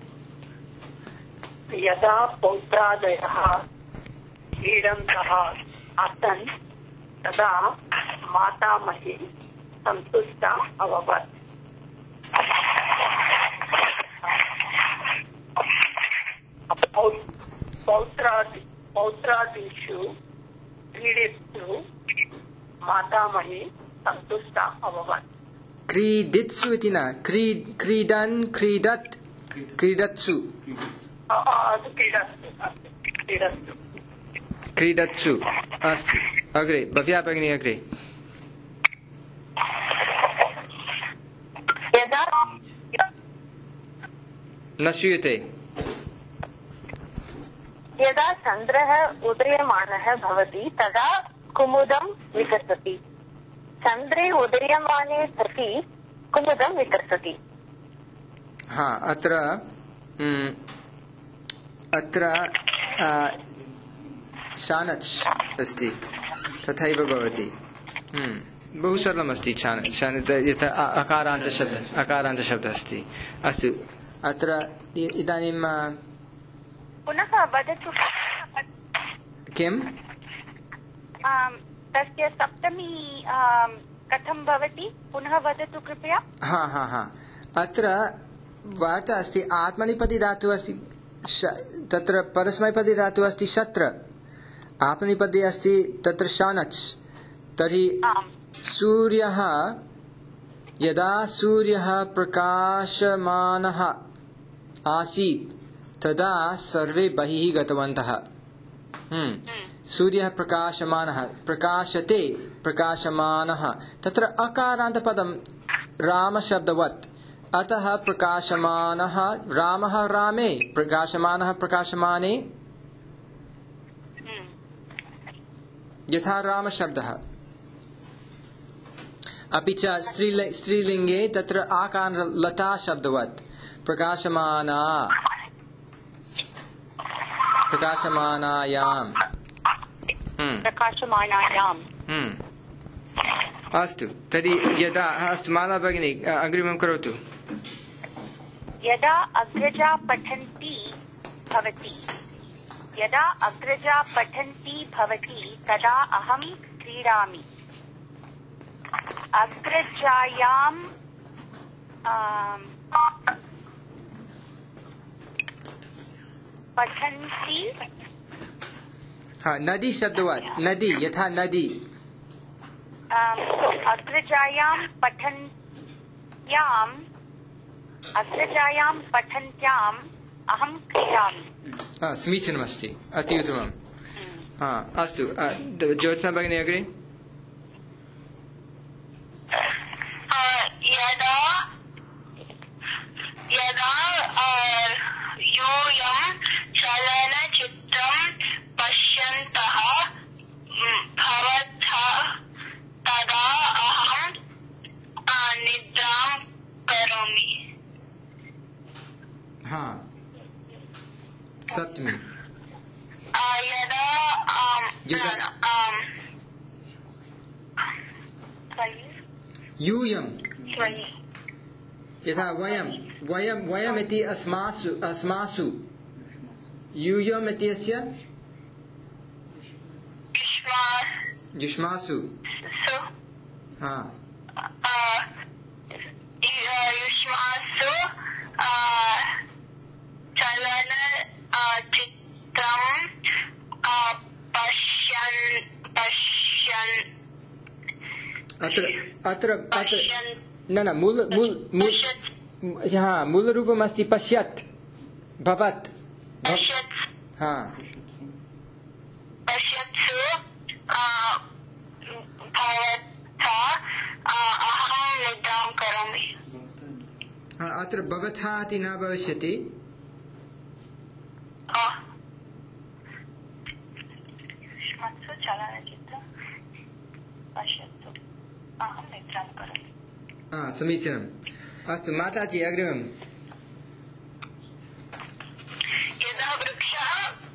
यदा पौत्रादयः क्रीडन्तः आसन् तदा मातामही सन्तुष्टा अभवत् पौत्रादिषु क्रीडित्सु मातामही सन्तुष्टा अभवत् क्रीडित्सु इति न क्रीडन् क्रीडत् क्रीडत्सु क्रीडत्सु अस्तु अग्रे भव्या भगिनी अग्रे न श्रूयते यदा चन्द्रः उदयमानः भवति तदा कुमुदं विकसति चन्द्रे उदयमाने सति कुमुदं विकसति अत्र शानच् अस्ति तथैव भवति बहु सरलमस्ति यथा अकारान्तशब्दः अस्ति अस्तु अत्र इदानीं पुनः वदतु किं तस्य सप्तमी कथं भवति पुनः वदतु कृपया अत्र वार्ता अस्ति आत्मनेपदी धातुः अस्ति तत्र परस्मैपदी धातुः अस्ति शत्र आत्मनेपदी अस्ति तत्र शानच् तर्हि सूर्यः यदा सूर्यः प्रकाशमानः आसीत् तदा सर्वे बहिः गतवन्तः सूर्यः प्रकाशमानः प्रकाशते प्रकाशमानः तत्र अकारान्तपदं रामशब्दवत् अतः प्रकाशमानः रामः रामे प्रकाशमानः प्रकाशमाने यथा रामशब्दः अपि च स्त्रीलिङ्गे तत्र आकार लता शब्दवत् प्रकाशमाना प्रकाशमानायाम् अस्तु तर्हि यदा अस्तु माला भगिनी अग्रिमं करोतु यदा अग्रजा पठन्ती भवति तदा अहं क्रीडामि अग्रजायां पठन्ती नदी शब्दवात् नदी यथा नदी अग्रजायां पठन्त्याम् अहं क्रीडामि समीचीनमस्ति अति उत्तमम् अस्तु ज्योत्स्ना भगिनी अग्रे यदा यूयं चलनचित्रं पश्यन्तः भवतः तदा अहं निद्रां करोमि सप्तमी यूयं यथा वयम् इति अस्मासु यूयम् इत्यस्य युष्मासु युष्मासु चलन चित्रं पश्यन् अत्र न मूलरूपम् अस्ति पश्यत् भवत् पश्यत्सु भवथा अहं निद्रां करोमि। अत्र भवथा इति न भविष्यति। चलनचित्रं पश्यतु अहं निद्रां करोमि। समीचीनम्। अस्तु माताजी अग्रिमम्। यदा वृक्षः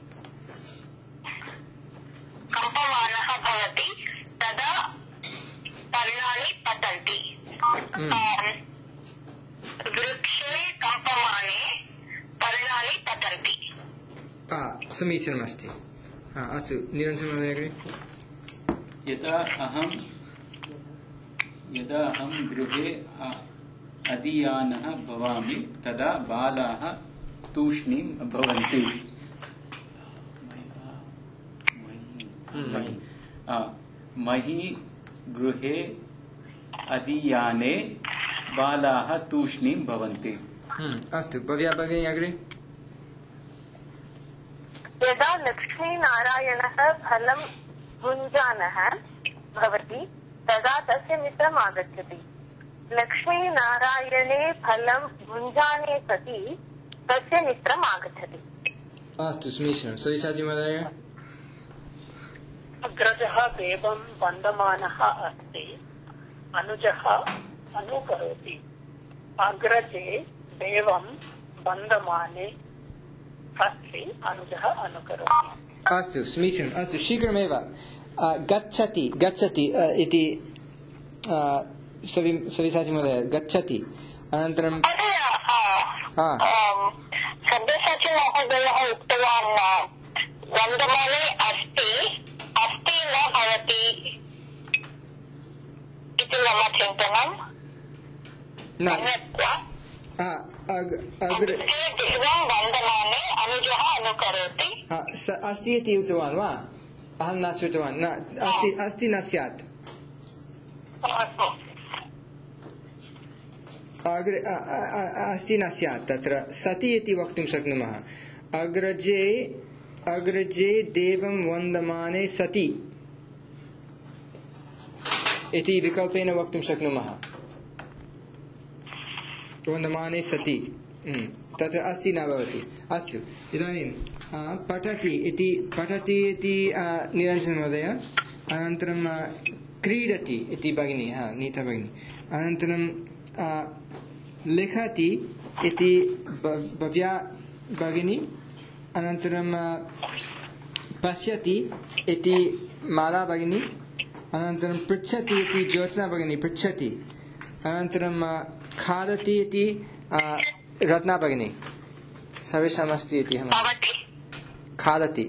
कम्पमानः भवति तदा पर्णानि पतन्ति। वृक्षे कम्पमाने पर्णानि पतन्ति। समीचीनमस्ति। अस्तु निरञ्जन महोदय अग्रे। यदा अहं गृहे अदीयानः भवामि तदा बालाः तूष्णीं भवन्ति। मही गृहे अदीयाने बालाः तूष्णीं भवन्ति। अस्तु भव्या भगिनी अग्रे। यदा लक्ष्मीनारायणः फलं भुञ्जानः भवति तदा तस्य मित्रम् आगच्छति। लक्ष्मीनारायणे फलं भुञ्जाने सति तस्य मित्रम् आगच्छति। अस्तु समीचीनं। सविसाजी महोदय। अग्रजः देवं वन्दमानः अस्ति, अनुजः अनुकरोति। अग्रजे देवं वन्दमाने अस्ति, अनुजः अनुकरोति। अस्तु समीचीनम्। अस्तु शीघ्रमेव गच्छति इति सविसाची महोदय गच्छति। अनन्तरं सव्यसाची महोदयः उक्तवान् वन्दमाने अस्ति न भवति इति मम चिन्तनम्। वन्दमाने अनुजः अनुकरोति। अस्ति इति उक्तवान् वा? अहं न श्रुतवान्। न अस्ति न स्यात्। अस्ति न स्यात्। तत्र सति इति वक्तुं शक्नुमः। अग्रजे देवं वन्दमाने सति इति विकल्पेन वक्तुं शक्नुमः। वन्दमाने सति तत्र अस्ति न भवति। अस्तु इदानीं पठति इति निरञ्जन महोदय। अनन्तरं क्रीडति इति भगिनी नीता भगिनी। अनन्तरं लिखति इति भव्या भगिनी। अनन्तरं पश्यति इति माला भगिनी। अनन्तरं पृच्छति इति ज्योत्स्ना भगिनी पृच्छति। अनन्तरं खादति इति रत्ना भगिनी। सर्वेषाम् अस्ति इति अहं खादति।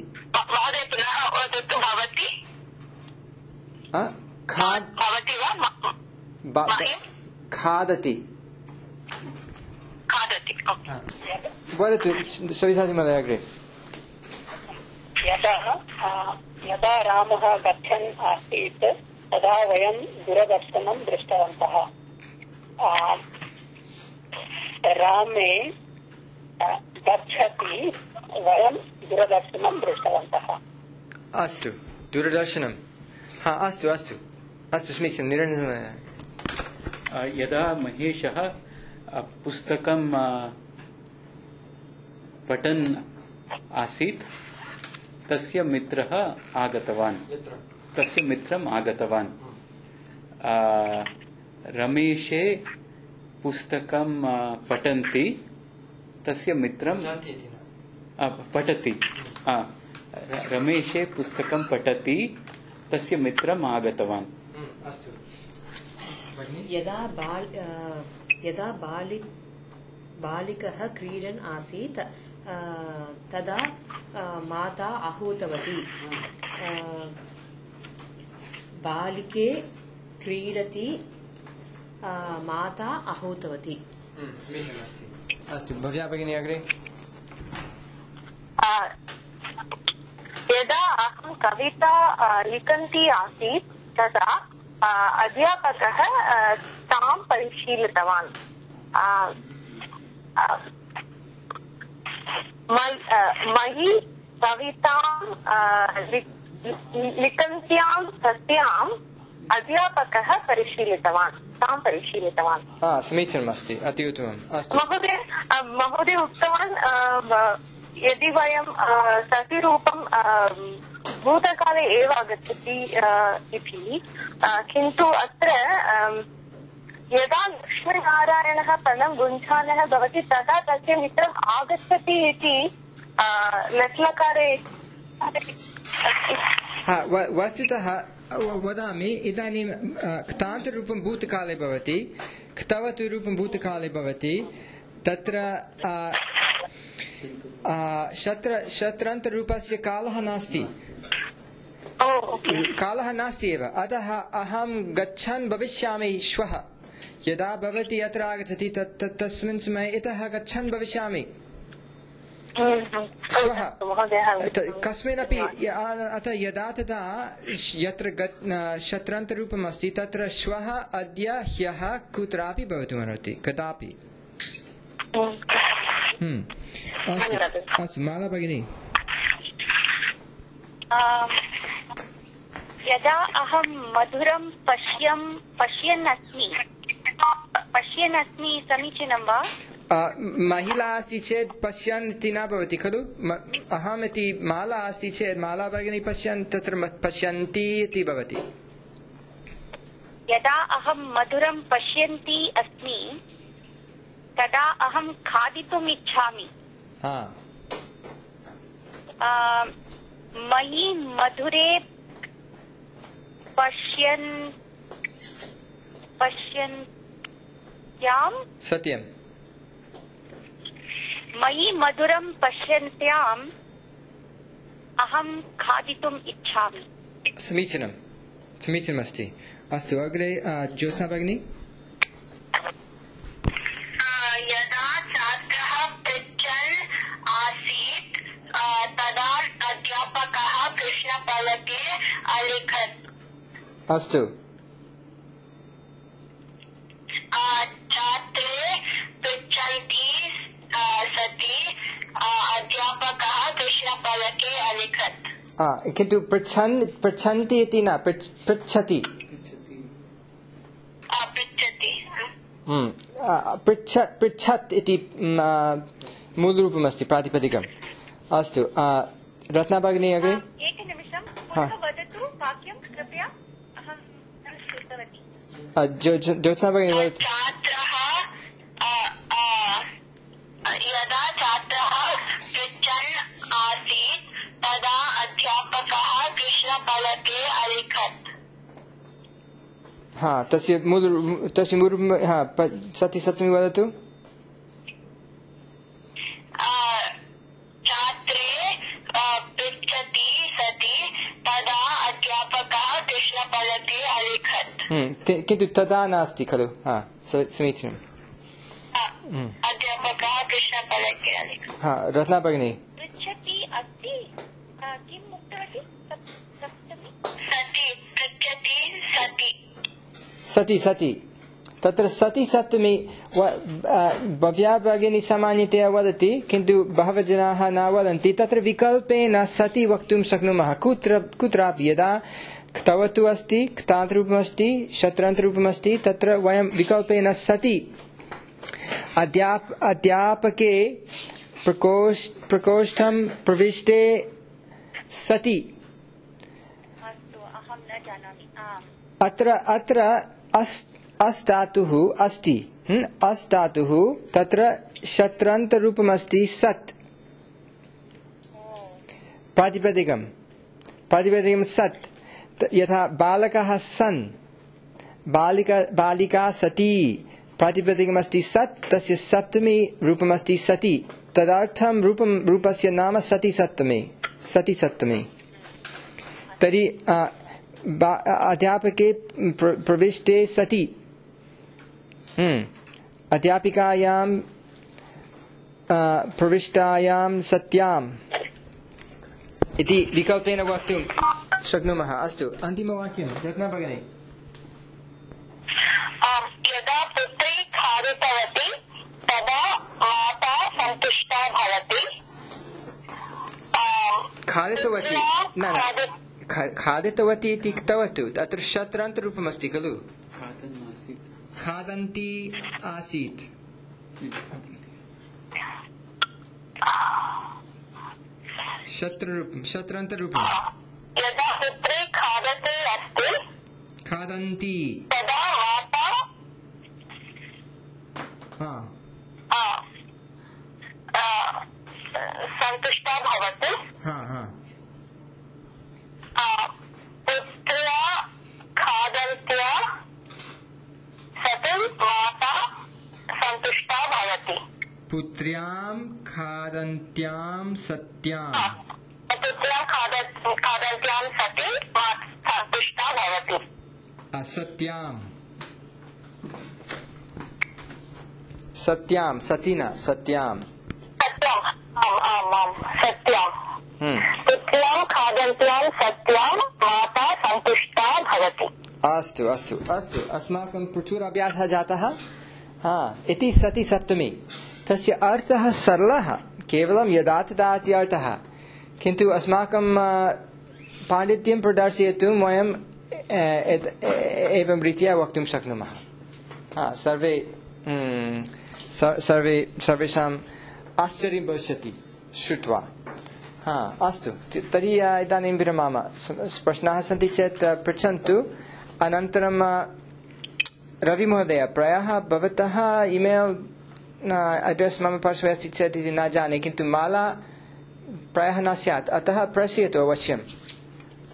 खादति वदतु सविसाची महोदय अग्रे। यदा रामः गच्छन् आसीत् तदा वयं दूरदर्शनं दृष्टवन्तः। रामे गच्छति वयं दूरदर्शनं दृष्टवन्तः। अस्तु दूरदर्शनं। अस्तु अस्तु अस्तु समीचीनं। निरञ्जन महोदय। यदा महेशः पुस्तकं पठन् आसीत् तस्य मित्रम् आगतवान्। रमेशे पुस्तकं पठन्ति तस्य मित्रं पठति। रमेशे पुस्तकं पठति तस्य मित्रम् आगतवान्। अस्तु यदा बालिकः क्रीडन् आसीत् तदा माता आहूतवती बालिके क्रीडति माता आहूतवती समीचीनमस्ति अस्तु भव्या भगिनी अग्रे यदा अहं कविता लिखन्ती आसीत् तदा अध्यापकः तां परिशीलितवान् मयि कवितां लिखन्त्यां सत्याम् अध्यापकः तां परिशीलितवान् समीचीनमस्ति अति उत्तमम् अस्तु महोदय उक्तवान् यदि वयं सतिरूपं भूतकाले एव आगच्छति इति किन्तु अत्र यदा लक्ष्मीनारायणः पदं गुञ्जानः भवति तदा तस्य मित्रम् आगच्छति इति लट्लकारे वस्तुतः वदामि इदानीं क्तान्तरूपं भूतकाले भवति क्तवतु रूपं भूतकाले भवति तत्र शत्रन्तरूपस्य कालः नास्ति एव अतः अहं गच्छन् भविष्यामि श्वः यदा भवती अत्र आगच्छति तस्मिन् समये इतः गच्छन् भविष्यामि श्वः कस्मिन्नपि अतः यदा तदा यत्र शत्रन्तरूपम् अस्ति तत्र श्वः अद्य ह्यः कुत्रापि भवितुमर्हति कदापि अस्तु माला भगिनी यदा अहं मधुरं पश्यन्नस्मि समीचीनं वा महिला अस्ति चेत् पश्यन् इति न भवति खलु अहम् इति माला अस्ति चेत् माला भगिनी पश्यन् तत्र पश्यन्ति इति भवति यदा अहं मधुरं पश्यन्ती अस्मि तदा अहं खादितुम् इच्छामि मयि मधुरे पश्यन्त्यां सत्यं मयि मधुरं पश्यन्त्याम् अहं खादितुम् इच्छामि समीचीनमस्ति अस्तु अग्रे ज्योत्स्ना भगिनी यदा छात्रः पृच्छन् आसीत् तदा अध्यापकः कृष्णफलके अलिखत् अस्तु छात्रे पृच्छन्ति सति अध्यापकः कृष्णफलके अलिखत् किन्तु पृच्छन्ति इति न पृच्छति पृच्छत् इति मूलरूपमस्ति प्रातिपदिकम् अस्तु रत्ना भगिनी अग्रे एकनिमिषं वदतु वाक्यं कृपया अहं श्रुतवती ज्योत्स्ना भगिनी वदतु यदा छात्रः पृच्छन् आसीत् तदा अध्यापकः कृष्णफलके अलिखत् तस्य मूलरूपं सति सप्तमी वदतु छात्रे पृच्छति सति तदा अध्यापकः कृष्णफलके अलिखत् किन्तु तदा नास्ति खलु समीचीनम् अध्यापकः कृष्णफलके अलिखत् रत्ना भगिनी पृच्छति अस्ति किम् उक्तवती सति तत्र सति सप्तमी भव्या भगिनी सामान्यतया वदति किन्तु बहवः जनाः न वदन्ति तत्र विकल्पेन सति वक्तुं शक्नुमः कुत्रापि यदा क्तवतु अस्ति क्तान्तरूपमस्ति शत्रन्तरूपमस्ति तत्र वयं विकल्पेन सति अध्यापके प्रकोष्ठं प्रविष्टे सति अत्र अस्धातुः अस्ति अस्धातुः तत्र शत्रन्तरूपमस्ति सत् प्रातिपदिकं सत् यथा बालकः सन् बालिका सती प्रातिपदिकमस्ति सत्, तस्य सप्तमी रूपमस्ति सति, तदर्थं रूपस्य नाम सति सप्तमी। तर्हि अध्यापके प्रविष्टे सति, अध्यापिकायां प्रविष्टायां सत्याम् इति विकल्पेन वक्तुं शक्नुमः। अस्तु, अन्तिमवाक्यं रत्ना भगिनी। यदा पुत्री खादितवती तदा माता सन्तुष्टा भवति। खादितवती न खादितवती इति उक्तवती, अत्र शत्रन्तरूपमस्ति खलु। खादन्ती आसीत्। शत्रन्तरूपम्। यदा पुत्री खादति अस्ति खादन्ती तदा माता सन्तुष्टा भवति। पुत्र्या खादन्त्या सति माता सन्तुष्टा भवति। पुत्र्यां खादन्त्यां सत्याम्। पुत्र्यां खादन्त्यां सति सन्तुष्टा भवति। असत्यां सत्यां सति न सत्यां सत्यां पुत्र्यां खादन्त्यां सत्यां माता सन्तुष्टा भवति। अस्तु अस्तु अस्तु, अस्माकं प्रचुराभ्यासः जातः। इति सति सप्तमी, तस्य अर्थः सरलः, केवलं यदा तदा इति अर्थः, किन्तु अस्माकं पाण्डित्यं प्रदर्शयितुं वयं एवं रीत्या वक्तुं शक्नुमः। सर्वेषाम् आश्चर्यं भविष्यति श्रुत्वा। अस्तु, तर्हि इदानीं विरमामः। प्रश्नाः सन्ति चेत् पृच्छन्तु। अनन्तरं रविमहोदय, प्रायः भवतः ईमेल् अड्रेस् मम पार्श्वे अस्ति चेत् इति न जाने, किन्तु माला प्रायः न स्यात्, अतः प्रेषयतु अवश्यम्।